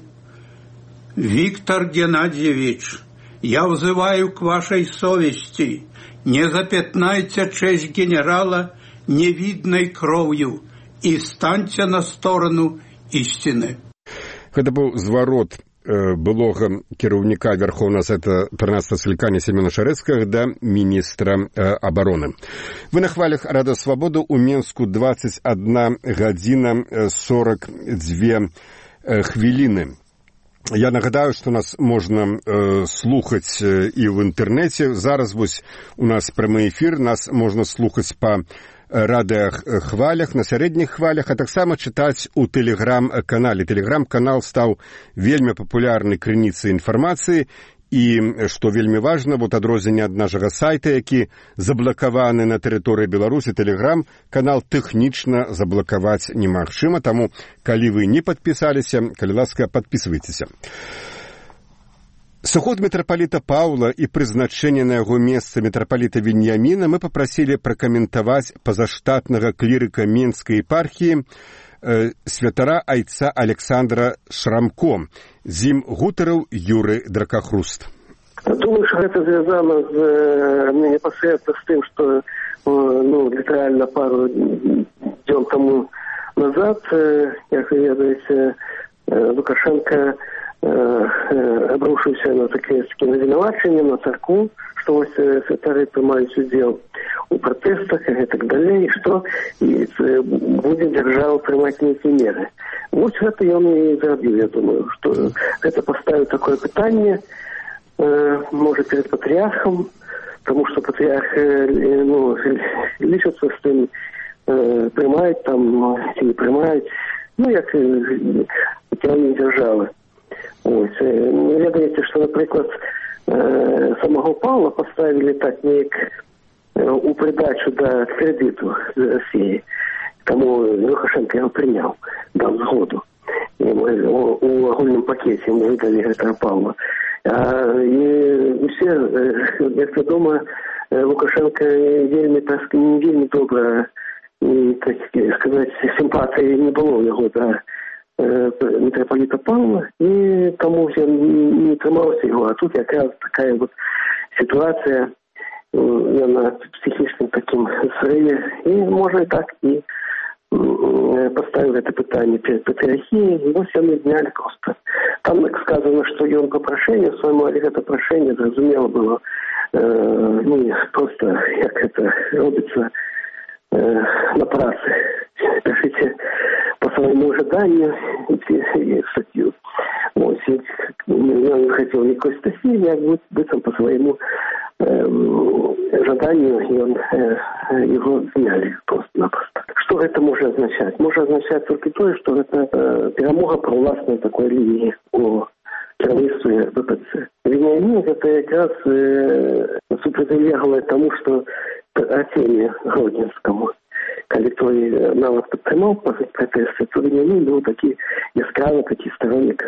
Виктор Геннадьевич, я взываю к вашей совести, не запятнайте честь генерала невидной кровью и станьте на сторону истины. Гэта быў зварот былога кіраўніка Верховного Совета 13-го склікання Семена Шарэцкага да міністра обороны. Вы на хвалях Радыё Свабода у Менску 21 гадзіна 42 хвіліны. Я нагадаю, што нас можна слухаць і в інтэрнэце. Зараз вось у нас прамы эфір, нас можна слухаць па радыахвалях, на сярэдніх хвалях, а таксама чытаць у тэлеграм-канале. Тэлеграм-канал стаў вельмі папулярнай крыніцай інфармацыі, і, што вельмі важна, вот адрозненне ад нашага сайта, які заблакаваны на тэрыторыі Беларусі, тэлеграм-канал тэхнічна заблакаваць немагчыма, таму, калі вы не падпісаліся, калі ласка, падпісвайцеся. Сыход мітрапаліта Паўла і прызначэнне на яго месца мітрапаліта Веньяміна мы папрасілі пракаментаваць пазаштатнага клірыка Менскай епархіі святара айца Александра Шрамко. З ім гутарыў Юры Дракахруст. Думаю, что это связано непосредственно с тем, что литерально пару дней тому назад, как вы ведаете, Лукашенко обрушился на такие винувачения, на церкву, что вот святары принимают удел у протестах и так далее, и что будет держава принимать некие меры. Вот это он и зарабил, я думаю, что это поставит такое питание, может, перед патриархом, потому что патриарх лишится с тем, принимает там, не принимает, как не держава. Ось. Ведаеце, што, напрыклад, самого Павла поставили так неяк у придачу до кредиту России. Тому Лукашенко его принял, дал згоду. У агульном пакете ему выдали этого Павла. И все, як вядома, Лукашенко не вельмі добра, так сказать, симпатии не было у него до митрополита Павла, и тому я не тримався его. А тут якраз такая вот ситуация, я на психическом таким срыве, и можно так и поставил это питание перед патриархией, и вот все мы сняли просто. Там сказано, что он по прошению своему, але это прошение, зразумело было, просто, как это робится, на працы. Пишите по своему ожиданию статью. Вот, он хотел никакой статьи, я быцем по своему жаданию, и его сняли просто-напросто. Что это может означать? Может означать только то, что это перемога по властной такой линии о кіраўніцтве ВПЦ. Вениамин это как раз супрацьлегло тому, что Артемию Гродненскому, коли той нават падтрымаў пратэсты, то Вениамин был такі яскравы, такі сторонник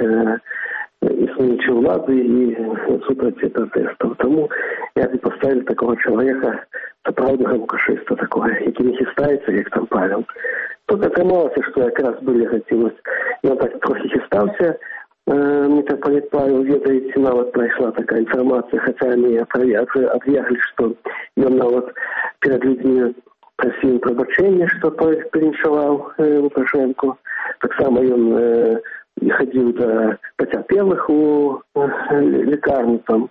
існуючай улады і супраць пратэстаў. Тому я бы поставил такого человека, сапраўднага лукашыста такого, які не хістаецца, як там Павел. Тут атрымалася, што якраз былі гаціласць. Ён так трохі хістаўся, митрополит Павел, ведаеце, нават прайшла такая інфармацыя, хаця они аб'яглі, што ён нават перад людзьмі просил пробачення, што переншаваў Лукашенко. Таксама ён ходил до потерпелых у лекарні, там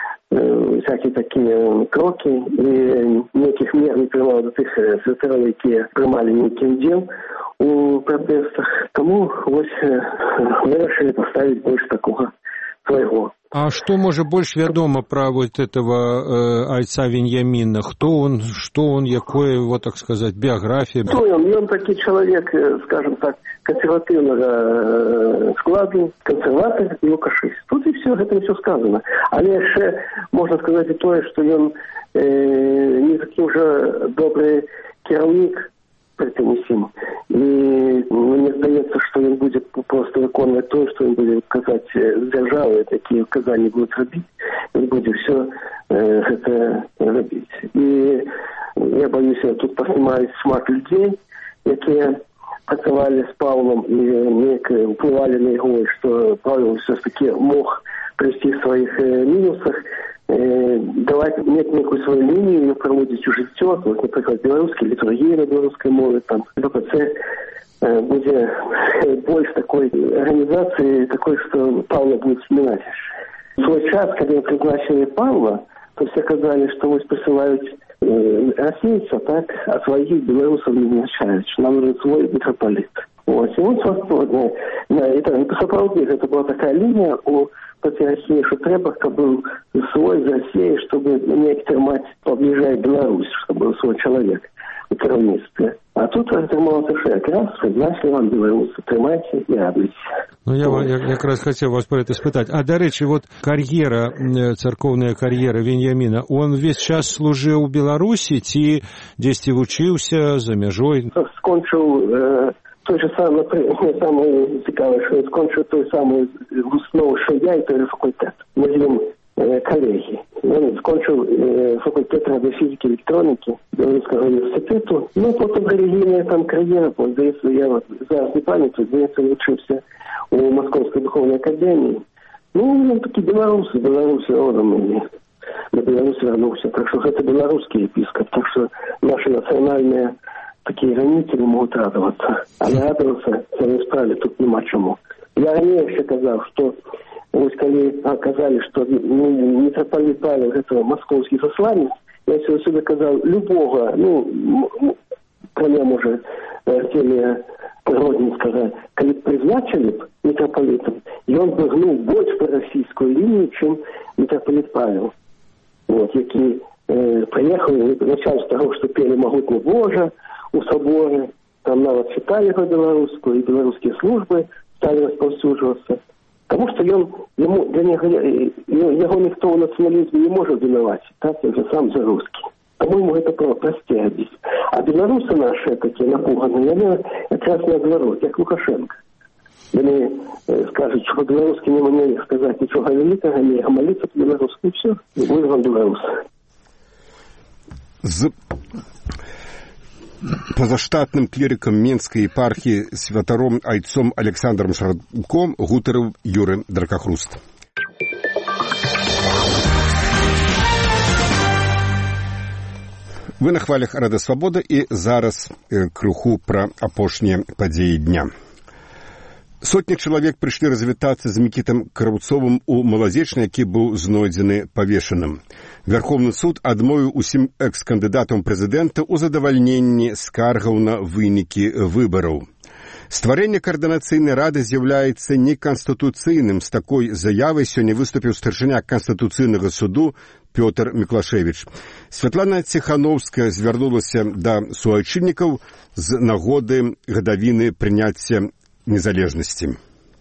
всякие такие кроки, и никаких мер не приймав до тих святерів, які приймали некий дел у протестах. Тому ось вирішили поставить больше такого своего. А что, может, больше ведомо про вот этого Айца Вениамина? Кто он, что он, какое его, так сказать, биография? Кто он? Он такой человек, скажем так, консервативного складу, консерватор и лукашист. Тут и все, это все сказано. А еще можно сказать и то, что он не такой уже добрый керівник, притимусім. І мені здається, що він буде просто виконувати те, що він буде казати з держави, які вказання будуть робити, він буде все це робити. І я боюся, тут поснімають шмат людей, які працювали з Павлом і впливали на його, що Павел все-таки мог привести в своїх мінусах, давати некую свою лінію, її проводити у життя, вот, наприклад, білоруські літургії на білоруській мові, там, це буде більш такої організації, такої, що Павла буде вспоминати. В свой час, коли призначили Павла, то все казали, що ось посилають російця, так, а своїх білорусів не назначають, що нам вже свій митрополит. Ось, і от сапраўдні, гэта была такая лінія у патріархіі, що треба, щоб був свой з Росії, щоб неяк трымаць поближай Беларусь, щоб був свой чоловік у керівництві. А тут атрымалася, що якраз призначили вам білоруси, трымайце і радуйся. Ну, я якраз хотел вас про это спытать. А, до речи, вот карьера, церковная карьера Вениамина, он весь час служил в Беларуси, ці дзесьці вучыўся за мяжой? Скончил той же самый, самое цікаве, що скончив той самий основу, що я, і той же факультет. Ми з ним колеги. Він скончив факультет радіофізики і електроніки Білоруського університету. Ну, потім релігійна там кар'єра, здається, я зараз не пам'ятаю, здається, вчився у Московській духовній академії. Ну, він такий білоруси родом. На Білорусі вернувся. Так що це білоруський єпископ. Так що наші національні такие гонители могут радоваться. А не радоваться самой справе тут нема чему. Я ранее еще сказал, что вот когда оказали, что митрополит Павел это московский засланец, я всегда сказал, любого, кроме, может, Артемия Гродненского, когда призначили митрополитом, и он бы гнул больше по российскую линию, чем митрополит Павел. Вот, який приехал и начал с того, что пели «Могутный Боже», у соборі, там навіть читали його білоруську, і білоруські служби стали розповсюджуватися. Тому що його ніхто у націоналізмі не може винувати, так, він же сам за русский. По-моєму, це просте. А білоруси наші такі напугані, вони якраз наоборот, як Лукашенко. Вони скажуть, що по-білоруськи не можна сказати нічого великого, не молитися по-білоруськи, і все, і буде вам білоруси. Позаштатным клірикам Менскай епархіі святаром айцом Александром Шарком гутарыў Юры Дракахруст. Вы на хвалях Радыё Свабода і зараз крыху пра апошнія падзеі дня. Сотні чалавек прыйшлі развітацца з Мікітам Краўцовым у Малазечны, які быў знойдзены павешаным. Верховны суд адмовіў усім экс-кандыдатам прэзідэнта ў задавальненні скаргаў на вынікі выбараў. Стварэнне каардынацыйнай рады з'яўляецца неканстытуцыйным. З такой заявай сёння выступіў старшыня Канстытуцыйнага суду Пётр Міклашевіч. Святлана Ціханаўская звярнулася да суайчыннікаў з нагоды гадавіны прыняцця незалежнасці.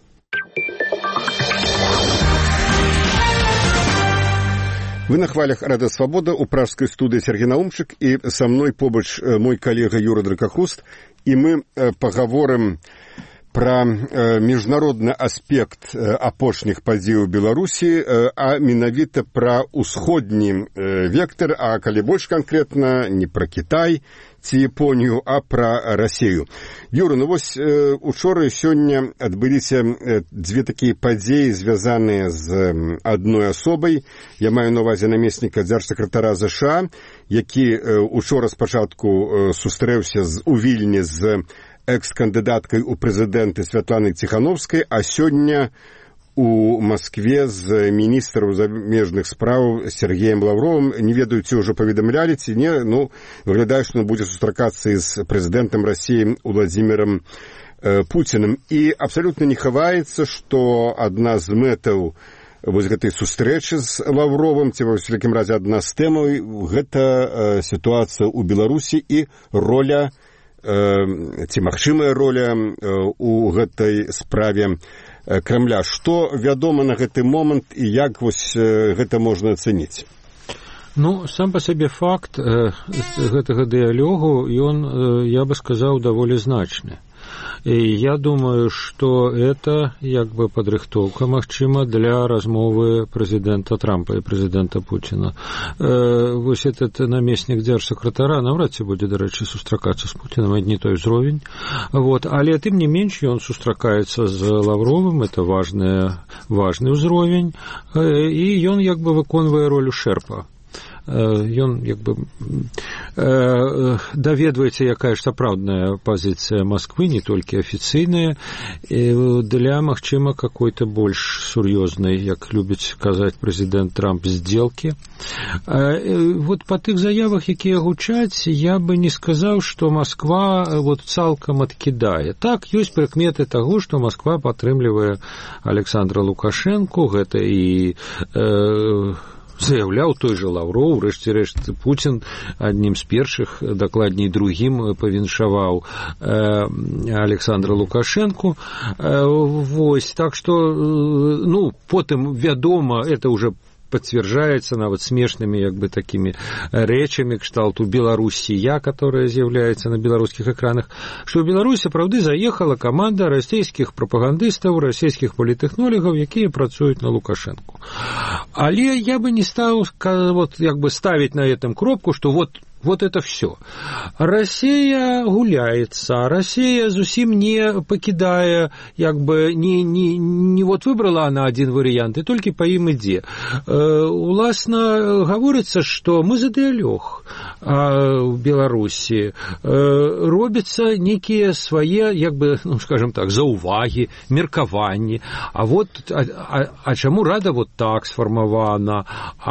Вы на хвалях Радио Свобода, у пражской студии Сергей Наумчик, и со мной побач мой коллега Юра Дракахуст, и мы поговорим про міжнародны аспект апошніх падзей у Беларусі, а менавіта пра ўсходні вектор, а калі больш канкрэтна не пра Кітай ці Японію, а пра Расію. Юра, ну вось учора і сёння адбыліся дзве такія падзеі, звязаныя з адной асобай. Я маю на ўвазе намесніка дзяржсакратара ЗША, які учора спачатку сустрэўся у Вільні з экс-кандыдаткай у прэзідэнты Святланай Ціханаўскай, а сёння у Маскве з міністрам замежных спраў Сергеем Лаўровым. Не ведаю, ці ўжо паведамлялі, ці не, ну, выглядае, што ён будзе сустракацца з прэзідэнтам Расіі Уладзімірам Пуціным. І абсалютна не хаваецца, што адна з мэтаў вось гэтай сустрэчы з Лаўровым, ці ва ўсякім разе адна з тэмаў, гэта сітуацыя ў Беларусі і роля ці магчымая роля у гэтай справе Кремля. Што вядома на гэты момант і як вось гэта можна ацэніць? Ну, сам па сабе факт гэтага дыялогу, ён, я бы сказаў, даволі значны. И я думаю, что это як бы падрыхтоўка, магчыма, для размовы прэзідэнта Трампа і прэзідэнта Пуціна. Вось этот намеснік дзяржсакратара наўрад ці будзе, дарэчы, сустракацца з Пуціным, адні той узровень. Вот. Але тым не менш ён сустракаецца з Лаўровым, это важны ўзровень, і ён як бы выконвае ролю шэрпа. Ён як бы даведваецца, якая ж сапраўдная пазіцыя Масквы, не толькі афіцыйная, для, магчыма, какой-то больш сур'ёзнай, як любіць казаць прэзідэнт Трамп, здзелкі. Вот па тых заявах, якія гучаць, я бы не сказаў, што Масква вот цалкам адкідае. Так, ёсць прыкметы таго, што Масква падтрымлівае Александра Лукашэнку, гэта і заяўляў той жа Лаўроў, рэшце-рэшт Пуцін аднім з першых, дакладней другім, павіншаваў Александра Лукашэнку. Вось, так што, ну, потым, вядома, это уже подтверждается нават смешными як бы такими рэчамі кшталту Беларуссия, которая з'яўляецца на беларускіх экранах, што ў Беларусь сапраўды заехала каманда расійскіх прапагандыстаў, расійскіх політэхнолігаў, якія працуюць на Лукашэнку. Але я бы не стаў вот як бы ставить на этом кропку, что вот это все. Россия гуляется, Россия зусім не покидая, як бы не вот выбрала она один вариант, и только по им ідзе. Уласна говорится, что мы за дыялог в Беларуси, робятся некие свои, як бы, ну, скажем так, заўвагі, меркаванні, а вот, а чаму рада вот так сфармавана,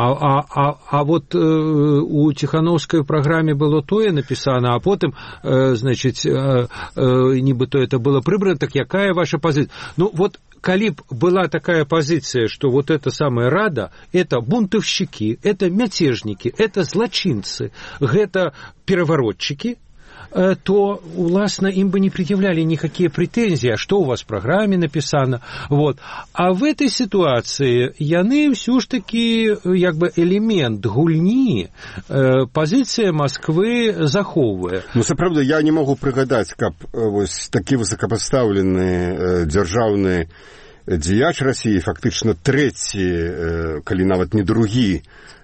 а вот у Ціханаўскай программе было тое написано, а потом, значит, нібыто это было прыбрано, так якая ваша позиция? Ну, вот, калі б была такая позиция, что вот эта самая Рада, это бунтовщики, это мятежники, это злочинцы, это переворотчики, то, уласна, им бы не предъявляли никакие претензии, а что у вас в программе написано. Вот. А в этой ситуации яны все ж таки, як бы, элемент гульні, позиция Москвы захоўвае. Ну, сапраўды, я не могу прыгадаць, каб вось такі высокапастаўлены дзяржаўны дзеяч России, фактычна трэці, калі нават не другі,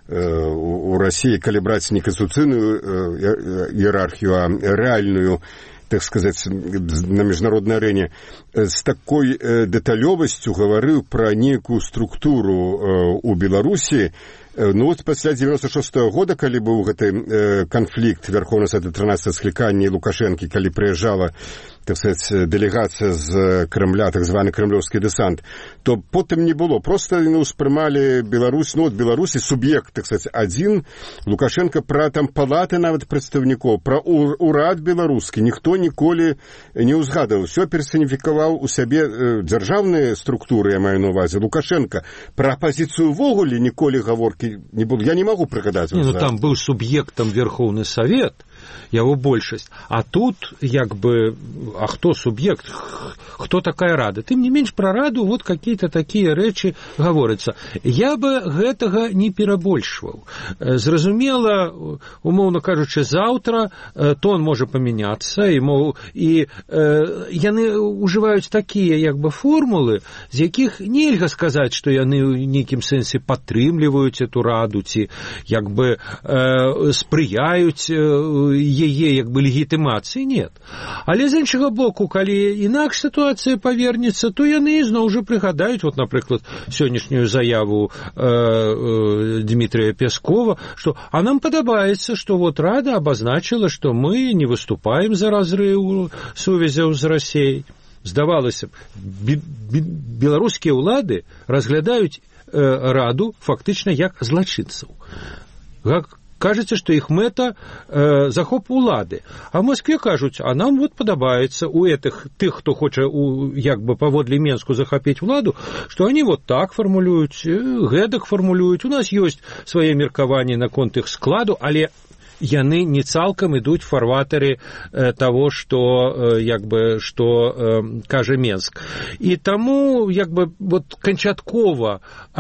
у России, калі браць не конституцыйную иерархию, а реальную, так сказать, на международной арене, с такой деталёвасцю гаварыў пра некую структуру у Беларусі. Ну вот пасля 96-го года, калі быў гэты канфлікт Верховнай Сады 13 склікання Лукашэнкі, калі прыязджала так сказать, дэлегацыя з Кремля, так званы кремлёвскі дэсант, то потым не было. Просто успрымалі Беларусь, от Беларусі суб'ект, так сказать, адзін, Лукашенко пра там палаты нават прадстаўнікоў, пра урад беларускі ніхто ніколі не ўзгадываў. Усё персаніфікаваў у сябе дзяржаўныя структуры, я маю на увазе, Лукашенко. Пра апазіцыю ўвогуле ніколі гаворкі не было. Я не магу прыгадаць. Там быў суб'ектам Верховны Совет, яго большасць. А тут, як бы, а хто суб'ект? Хто такая рада? Тым не менш, пра раду вот какие-то такія рэчы гаворыцца. Я бы гэтага не перабольшваў. Зразумела, умоўна кажучы, заўтра тон можа памяняцца, і яны ўжываюць такія, як бы, формулы, з якіх нельга сказаць, што яны ў нейкім сэнсе падтрымліваюць эту раду, ці, як бы, спрыяюць яе, як бы, легітымацыі, нет. Але з іншага боку, калі інакш сітуацыя павернецца, то яны зноў жа прыгадаюць, вот, напрыклад, сённяшнюю заяву Дмитрия Пескова, что а нам падабаецца, что вот Рада обозначила, что мы не выступаем за разрыв сувязяў з Россией. Здавалася б, беларускія ўлады разглядаюць Раду фактычна як злачынцаў. Кажется, что их мэта захоп улады. А в Москве кажуць, а нам вот падабаецца у этих, тых, хто хоча як бы паводле Менску захапіць уладу, что они вот так формулююць, гэтак формулююць. У нас ёсць свае меркаванні наконт іх складу, але яны не цалкам ідуць в фарватары того, што, як бы, што кажа Менск. І таму, як бы, вот канчаткова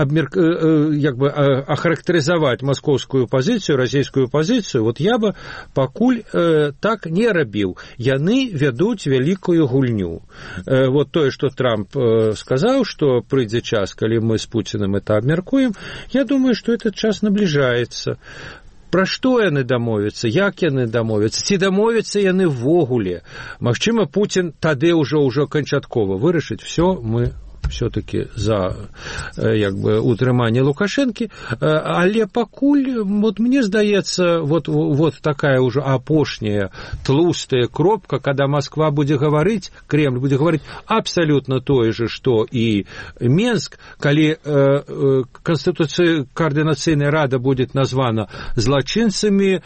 як бы ахарактарызаваць маскоўскую пазіцыю, расійскую пазіцыю, вот я бы пакуль так не рабіў. Яны вядуць вялікую гульню. Вот тое, што Трамп сказаў, што прыйдзе час, калі мы з Пуціным это абмяркуем, я думаю, што этот час набліжаецца. Пра што яны дамовяцца, як яны дамовяцца, ці дамовяцца яны ввогуле. Магчыма, Пуцін тады ўжо канчаткова вырашыць, все, мы все-таки за, як бы, утрыманне Лукашэнкі, але пакуль, вот мне здаецца, вот такая ўжо апошняя тлустая кропка, когда Москва будзе гаварыць, Кремль будзе гаварыць абсолютно тое же, што і Менск, калі координацыйная рада будет названа злачынцамі,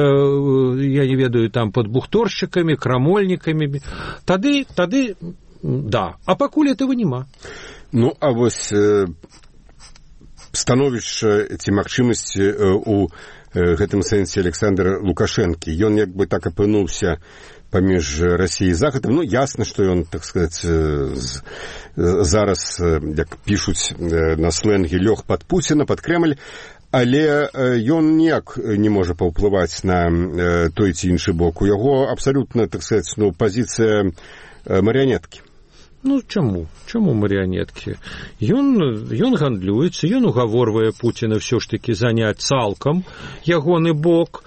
я не ведаю, там, подбухторщиками, крамольниками, тады да, а пакуль этого няма. Ну, а вось становішча ці магчымасці у гэтым сэнсе Александра Лукашэнкі. Ён як бы так апынуўся паміж Расіяй і Захадам. Ну, ясна, што ён, так сказаць, зараз, як пішуць на слэнге, лёг пад Пуціна, пад Кремль, але ён ніяк не можа паўплываць на той ці іншы бок. У яго абсалютна, так сказаць, ну, пазіцыя марыянеткі. Ну, чаму марыянеткі? Ён гандлюецца, ён угаворвае Пуціна ўсё ж такі заняць цалкам ягоны бок.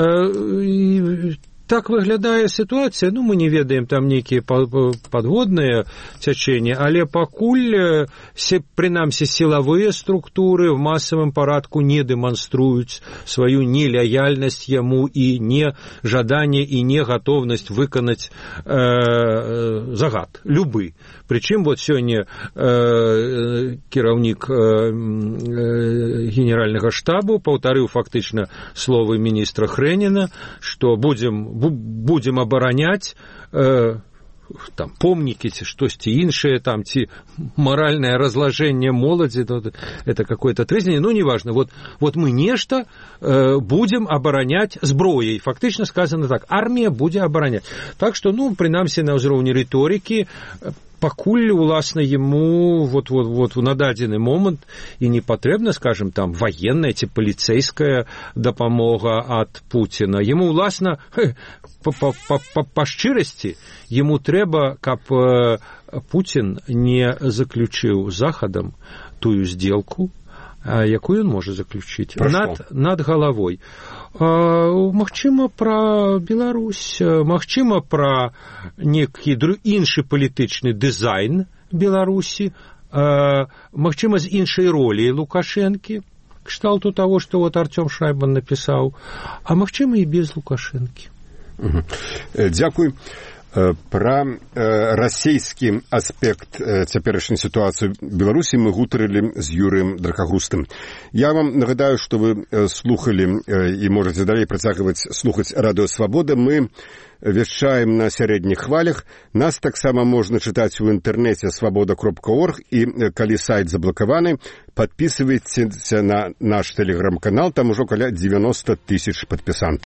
Так выглядае сітуацыя, ну, мы не ведаем там нейкія падводныя цячэнні, але пакуль, прынамсі, сілавыя структуры в масавым парадку не дэманструюць сваю нелаяльнасць яму і не жаданне і не гатоўнасць выканаць загад, любы. Прычым, вот сёння кіраўнік генеральнага штабу паўтарыў фактычна словы міністра Хрэніна, што будем абараняць там помнікі ці штосьці іншае, там ці маральнае разложение моладзі, это какое-то трызненне, ну, неважно. Вот мы нешта будем абараняць зброяй. Фактычна сказано так, армія будзе абараняць. Так што, ну, прынамсі на ўзроўні рыторыкі, пакуль, уласна, ему вот на дадзены момант і не патрэбна, скажем, там, военная ці паліцейская дапамога ад Пуціна. Ему, уласна, па шчырасці, ему трэба, каб Пуцін не заключыў з Захадам тую сделку, якую ён можа заключыць над галавой. Магчыма, пра Беларусь, магчыма, пра некі іншы палітычны дызайн Беларусі, магчыма, з іншай ролі Лукашэнкі, кшталту таго, што вот Артём Шайбан напісаў, а магчыма, і без Лукашэнкі. Дзякуй. Пра расійскі аспект цяперашняй сітуацыі ў Беларусі мы гутарылі з Юрыем Дракагустым. Я вам нагадаю, што вы слухалі і можаце далей працягваць слухаць Радыё Свабода. Мы вяшчаем на сярэдніх хвалях. Нас таксама можна чытаць у інтэрнэце свабода.орг, і калі сайт заблакаваны, падпісвайцеся на наш тэлеграм-канал, там ужо каля 90 000 падпісантаў.